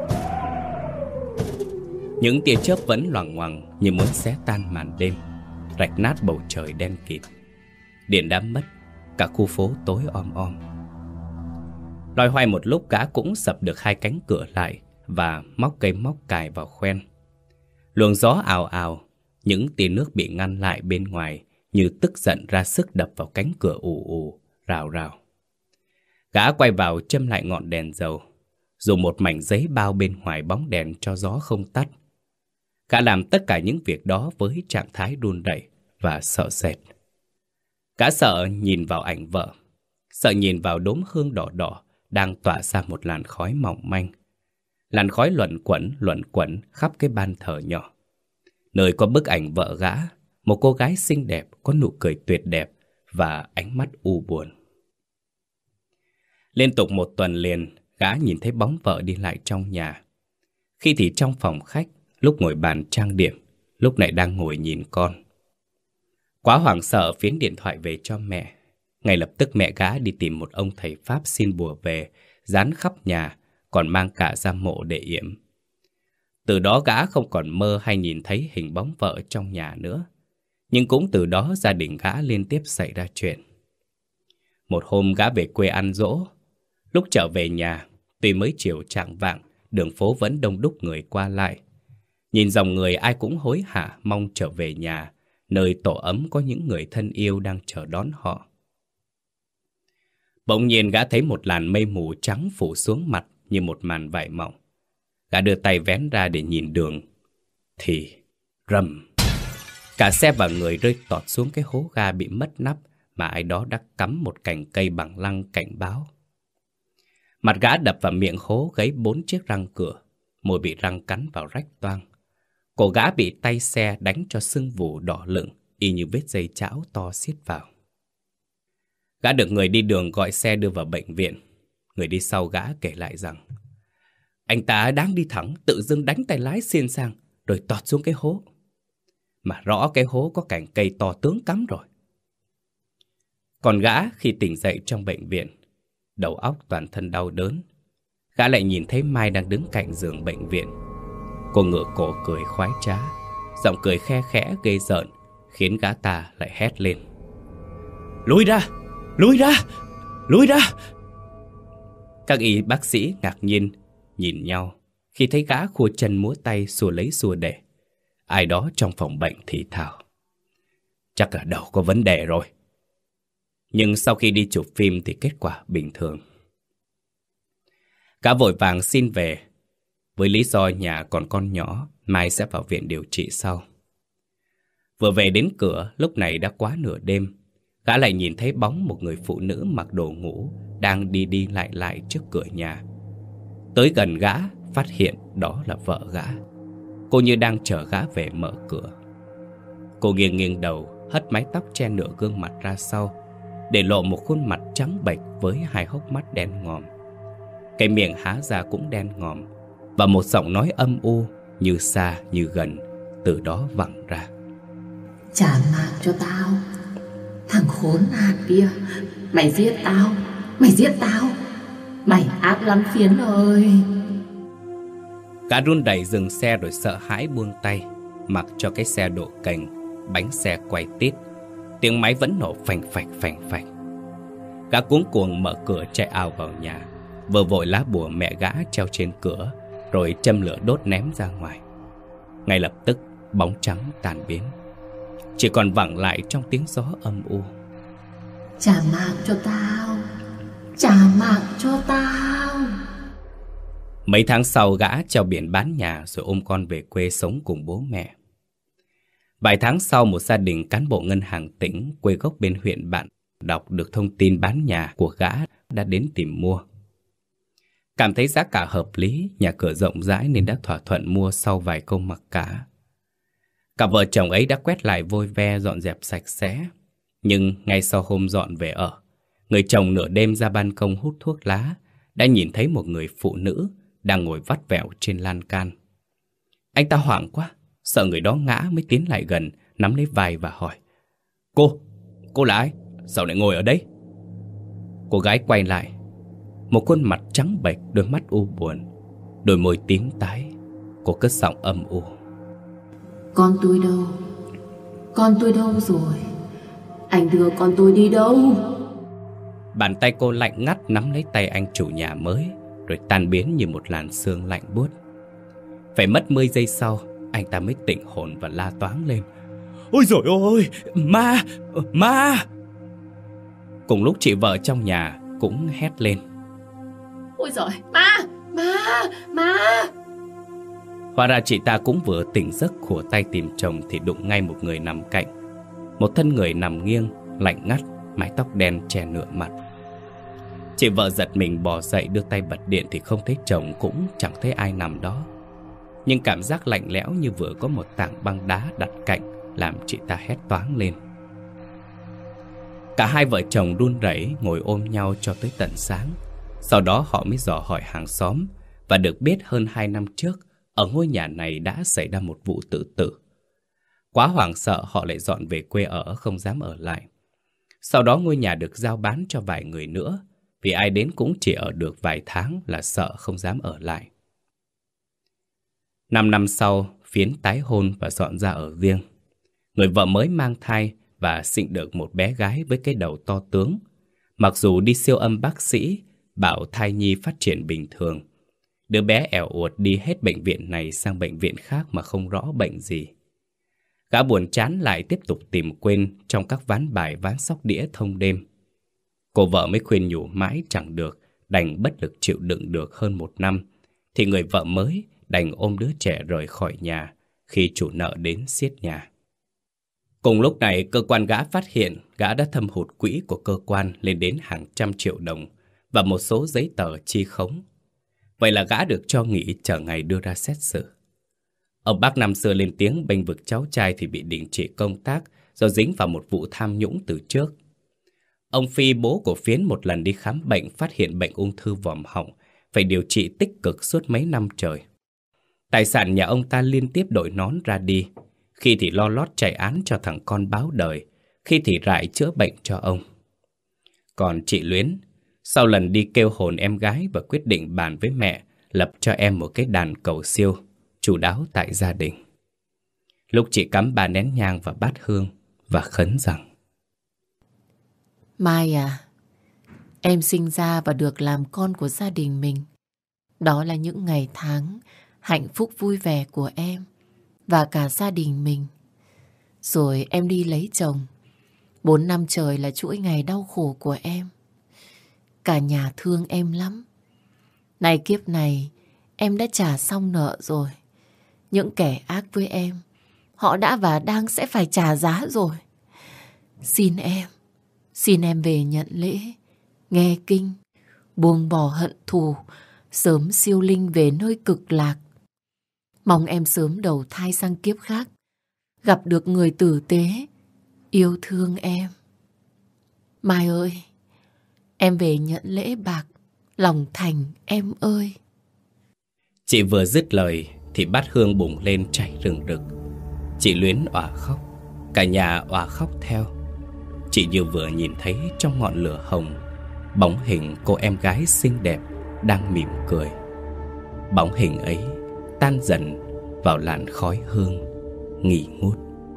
S1: Những tia chớp vẫn loằng ngoằng như muốn xé tan màn đêm, rạch nát bầu trời đen kịt. Điện đã mất, cả khu phố tối om om. Loay hoay một lúc, gã cũng sập được hai cánh cửa lại và móc cây móc cài vào khoen. Luồng gió ào ào, những tia nước bị ngăn lại bên ngoài như tức giận ra sức đập vào cánh cửa ù ù, rào rào. Gã quay vào châm lại ngọn đèn dầu, dùng một mảnh giấy bao bên ngoài bóng đèn cho gió không tắt. Gã làm tất cả những việc đó với trạng thái run rẩy và sợ sệt. Gã sợ nhìn vào ảnh vợ, sợ nhìn vào đốm hương đỏ đỏ đang tỏa ra một làn khói mỏng manh. Làn khói luẩn quẩn luẩn quẩn khắp cái ban thờ nhỏ, nơi có bức ảnh vợ gã, một cô gái xinh đẹp có nụ cười tuyệt đẹp và ánh mắt u buồn. Liên tục một tuần liền, gã nhìn thấy bóng vợ đi lại trong nhà. Khi thì trong phòng khách, lúc ngồi bàn trang điểm, lúc này đang ngồi nhìn con. Quá hoảng sợ phiến điện thoại về cho mẹ. Ngay lập tức mẹ gã đi tìm một ông thầy Pháp xin bùa về, dán khắp nhà, còn mang cả ra mộ để yểm. Từ đó gã không còn mơ hay nhìn thấy hình bóng vợ trong nhà nữa. Nhưng cũng từ đó gia đình gã liên tiếp xảy ra chuyện. Một hôm gã về quê ăn giỗ. Lúc trở về nhà, tuy mới chiều chạng vạng, đường phố vẫn đông đúc người qua lại. Nhìn dòng người ai cũng hối hả mong trở về nhà, nơi tổ ấm có những người thân yêu đang chờ đón họ. Bỗng nhiên gã thấy một làn mây mù trắng phủ xuống mặt như một màn vải mỏng. Gã đưa tay vén ra để nhìn đường. Thì rầm, cả xe và người rơi tọt xuống cái hố ga bị mất nắp mà ai đó đã cắm một cành cây bằng lăng cảnh báo. Mặt gã đập vào miệng hố gãy bốn chiếc răng cửa, môi bị răng cắn vào rách toang. Cổ gã bị tay xe đánh cho sưng vù đỏ lựng, y như vết dây chảo to xiết vào. Gã được người đi đường gọi xe đưa vào bệnh viện. Người đi sau gã kể lại rằng anh ta đang đi thẳng, tự dưng đánh tay lái xiên sang, rồi tọt xuống cái hố. Mà rõ cái hố có cành cây to tướng cắm rồi. Còn gã khi tỉnh dậy trong bệnh viện, đầu óc toàn thân đau đớn. Gã lại nhìn thấy Mai đang đứng cạnh giường bệnh viện. Cô ngửa cổ cười khoái trá, giọng cười khe khẽ ghê rợn, khiến gã ta lại hét lên: Lùi ra! Lùi ra! Lùi ra! Các y bác sĩ ngạc nhiên nhìn nhau khi thấy gã khua chân múa tay xua lấy xua để. Ai đó trong phòng bệnh thì thào: Chắc là đầu có vấn đề rồi. Nhưng sau khi đi chụp phim thì kết quả bình thường. Gã vội vàng xin về, với lý do nhà còn con nhỏ, mai sẽ vào viện điều trị sau. Vừa về đến cửa, lúc này đã quá nửa đêm. Gã lại nhìn thấy bóng một người phụ nữ mặc đồ ngủ đang đi đi lại lại trước cửa nhà. Tới gần gã, phát hiện đó là vợ gã. Cô như đang chờ gã về mở cửa. Cô nghiêng nghiêng đầu, hất mái tóc che nửa gương mặt ra sau, để lộ một khuôn mặt trắng bệch với hai hốc mắt đen ngòm. Cái miệng há ra cũng đen ngòm, và một giọng nói âm u như xa như gần từ đó vẳng ra:
S2: Trả mạng cho tao, thằng khốn nạn kia. Mày giết tao, mày giết tao, mày ác lắm Phiến ơi.
S1: Gã run rẩy dừng xe rồi sợ hãi buông tay, mặc cho cái xe đổ cành, bánh xe quay tít, tiếng máy vẫn nổ phành phạch phành phạch. Gã cuống cuồng mở cửa chạy ào vào nhà, vừa vội lá bùa mẹ gã treo trên cửa, rồi châm lửa đốt ném ra ngoài. Ngay lập tức bóng trắng tan biến, chỉ còn vẳng lại trong tiếng gió âm u:
S2: Trả mạng cho tao, trả mạng cho tao.
S1: Mấy tháng sau gã treo biển bán nhà rồi ôm con về quê sống cùng bố mẹ. Vài tháng sau, một gia đình cán bộ ngân hàng tỉnh quê gốc bên huyện bạn đọc được thông tin bán nhà của gã đã đến tìm mua. Cảm thấy giá cả hợp lý, nhà cửa rộng rãi nên đã thỏa thuận mua sau vài câu mặc cả. Cả vợ chồng ấy đã quét lại vôi ve, dọn dẹp sạch sẽ. Nhưng ngay sau hôm dọn về ở, người chồng nửa đêm ra ban công hút thuốc lá đã nhìn thấy một người phụ nữ đang ngồi vắt vẻo trên lan can. Anh ta hoảng quá, sợ người đó ngã mới tiến lại gần, nắm lấy vai và hỏi: Cô, cô là ai? Sao lại ngồi ở đây? Cô gái quay lại, một khuôn mặt trắng bệch, đôi mắt u buồn, đôi môi tím tái. Cô cất giọng âm u:
S2: Con tôi đâu? Con tôi đâu rồi? Anh đưa con tôi đi đâu?
S1: Bàn tay cô lạnh ngắt nắm lấy tay anh chủ nhà mới, rồi tan biến như một làn sương lạnh buốt. Phải mất mười giây sau, anh ta mới tỉnh hồn và la toáng lên: Ôi dồi ôi, ma, ma! Cùng lúc chị vợ trong nhà cũng hét lên:
S2: Ôi giời, ma, ma, ma!
S1: Hóa ra chị ta cũng vừa tỉnh giấc khủa tay tìm chồng thì đụng ngay một người nằm cạnh. Một thân người nằm nghiêng, lạnh ngắt, mái tóc đen che nửa mặt. Chị vợ giật mình bò dậy đưa tay bật điện thì không thấy chồng, cũng chẳng thấy ai nằm đó. Nhưng cảm giác lạnh lẽo như vừa có một tảng băng đá đặt cạnh làm chị ta hét toáng lên. Cả hai vợ chồng run rẩy ngồi ôm nhau cho tới tận sáng. Sau đó họ mới dò hỏi hàng xóm và được biết hơn hai năm trước ở ngôi nhà này đã xảy ra một vụ tự tử. Quá hoảng sợ, họ lại dọn về quê ở, không dám ở lại. Sau đó ngôi nhà được giao bán cho vài người nữa, vì ai đến cũng chỉ ở được vài tháng là sợ không dám ở lại. Năm năm sau, Phiến tái hôn và dọn ra ở riêng. Người vợ mới mang thai và sinh được một bé gái với cái đầu to tướng, Mặc dù đi siêu âm bác sĩ bảo thai nhi phát triển bình thường, đứa bé ẻo uột đi hết bệnh viện này sang bệnh viện khác mà không rõ bệnh gì. Gã buồn chán lại tiếp tục tìm quên trong các ván bài ván sóc đĩa thông đêm. Cô vợ mới khuyên nhủ mãi chẳng được, đành bất lực chịu đựng được hơn một năm, thì người vợ mới đành ôm đứa trẻ rời khỏi nhà khi chủ nợ đến siết nhà. Cùng lúc này, cơ quan gã phát hiện gã đã thâm hụt quỹ của cơ quan lên đến hàng trăm triệu đồng và một số giấy tờ chi khống. Vậy là gã được cho nghỉ chờ ngày đưa ra xét xử. Ông bác năm xưa lên tiếng bênh vực cháu trai thì bị đình chỉ công tác do dính vào một vụ tham nhũng từ trước. Ông Phi, bố của Phiến, một lần đi khám bệnh phát hiện bệnh ung thư vòm họng, phải điều trị tích cực suốt mấy năm trời. Tài sản nhà ông ta liên tiếp đội nón ra đi, khi thì lo lót chạy án cho thằng con báo đời, khi thì rải chữa bệnh cho ông. Còn chị Luyến, sau lần đi kêu hồn em gái và quyết định bàn với mẹ lập cho em một cái đàn cầu siêu, chu đáo tại gia đình. Lúc chị cắm ba nén nhang và bát hương và khấn rằng:
S3: Mai à, em sinh ra và được làm con của gia đình mình. Đó là những ngày tháng hạnh phúc vui vẻ của em và cả gia đình mình. Rồi em đi lấy chồng. Bốn năm trời là chuỗi ngày đau khổ của em. Cả nhà thương em lắm. Này kiếp này, em đã trả xong nợ rồi. Những kẻ ác với em, họ đã và đang sẽ phải trả giá rồi. Xin em, xin em về nhận lễ, nghe kinh, buông bỏ hận thù, sớm siêu linh về nơi cực lạc. Mong em sớm đầu thai sang kiếp khác, gặp được người tử tế, yêu thương em. Mai ơi, em về nhận lễ bạc, lòng thành em ơi.
S1: Chị vừa dứt lời thì bát hương bùng lên cháy rừng rực. Chị Luyến òa khóc, cả nhà òa khóc theo. Chị như vừa nhìn thấy trong ngọn lửa hồng bóng hình cô em gái xinh đẹp đang mỉm cười. Bóng hình ấy tan dần vào làn khói hương nghỉ ngút.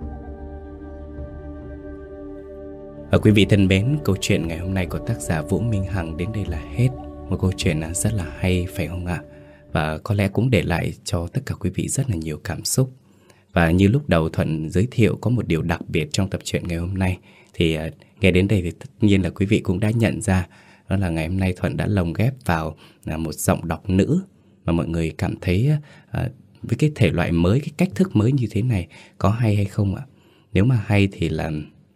S1: Và quý vị thân mến, câu chuyện ngày hôm nay của tác giả Vũ Minh Hằng đến đây là hết. Một câu chuyện rất là hay, phải không ạ? Và có lẽ cũng để lại cho tất cả quý vị rất là nhiều cảm xúc. Và như lúc đầu Thuận giới thiệu, có một điều đặc biệt trong tập truyện ngày hôm nay. Thì uh, nghe đến đây thì tất nhiên là quý vị cũng đã nhận ra, đó là ngày hôm nay Thuận đã lồng ghép vào uh, một giọng đọc nữ mà mọi người cảm thấy uh, với cái thể loại mới, cái cách thức mới như thế này có hay hay không ạ? Nếu mà hay thì là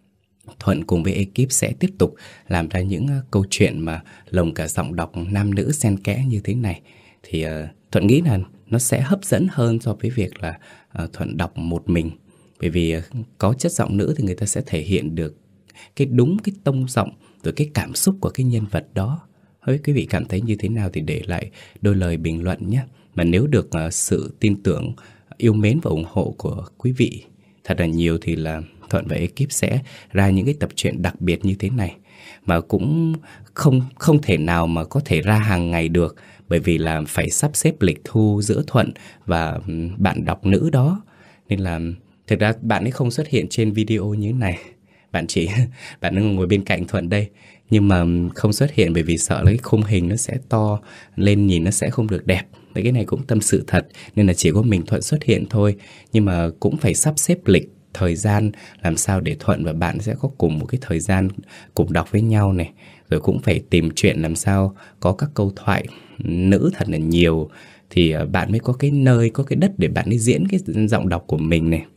S1: Thuận cùng với ekip sẽ tiếp tục làm ra những uh, câu chuyện mà lồng cả giọng đọc nam nữ xen kẽ như thế này. Thì uh, Thuận nghĩ là nó sẽ hấp dẫn hơn so với việc là uh, Thuận đọc một mình. Bởi vì uh, có chất giọng nữ thì người ta sẽ thể hiện được cái đúng cái tông giọng, rồi cái cảm xúc của cái nhân vật đó. Hơi quý vị cảm thấy như thế nào thì để lại đôi lời bình luận nhé. Mà nếu được uh, sự tin tưởng, yêu mến và ủng hộ của quý vị thật là nhiều thì là Thuận và ekip sẽ ra những cái tập truyện đặc biệt như thế này. Mà cũng không không thể nào mà có thể ra hàng ngày được, bởi vì là phải sắp xếp lịch thu giữa Thuận và bạn đọc nữ đó. Nên là thực ra bạn ấy không xuất hiện trên video như thế này. Bạn chỉ bạn ấy ngồi bên cạnh Thuận đây, nhưng mà không xuất hiện bởi vì sợ là cái khung hình nó sẽ to lên, nhìn nó sẽ không được đẹp. Đấy, cái này cũng tâm sự thật, nên là chỉ có mình Thuận xuất hiện thôi. Nhưng mà cũng phải sắp xếp lịch, thời gian làm sao để Thuận và bạn sẽ có cùng một cái thời gian cùng đọc với nhau này. Rồi cũng phải tìm chuyện làm sao có các câu thoại nữ thật là nhiều, thì bạn mới có cái nơi, có cái đất để bạn ấy diễn cái giọng đọc của mình này.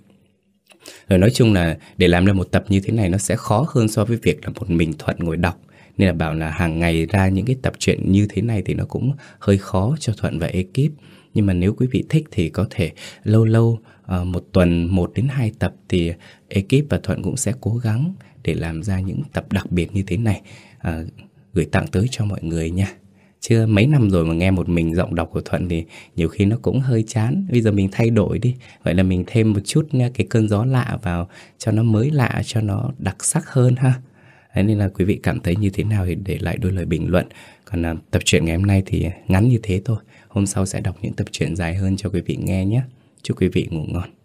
S1: Rồi nói chung là để làm ra một tập như thế này nó sẽ khó hơn so với việc là một mình Thuận ngồi đọc. Nên là bảo là hàng ngày ra những cái tập truyện như thế này thì nó cũng hơi khó cho Thuận và ekip. Nhưng mà nếu quý vị thích thì có thể lâu lâu uh, một tuần một đến hai tập thì ekip và Thuận cũng sẽ cố gắng để làm ra những tập đặc biệt như thế này, uh, gửi tặng tới cho mọi người nha. Chứ mấy năm rồi mà nghe một mình giọng đọc của Thuận thì nhiều khi nó cũng hơi chán. Bây giờ mình thay đổi đi, vậy là mình thêm một chút cái cơn gió lạ vào cho nó mới lạ, cho nó đặc sắc hơn ha. Đấy, nên là quý vị cảm thấy như thế nào thì để lại đôi lời bình luận. Còn uh, tập truyện ngày hôm nay thì ngắn như thế thôi. Hôm sau sẽ đọc những tập truyện dài hơn cho quý vị nghe nhé. Chúc quý vị ngủ ngon.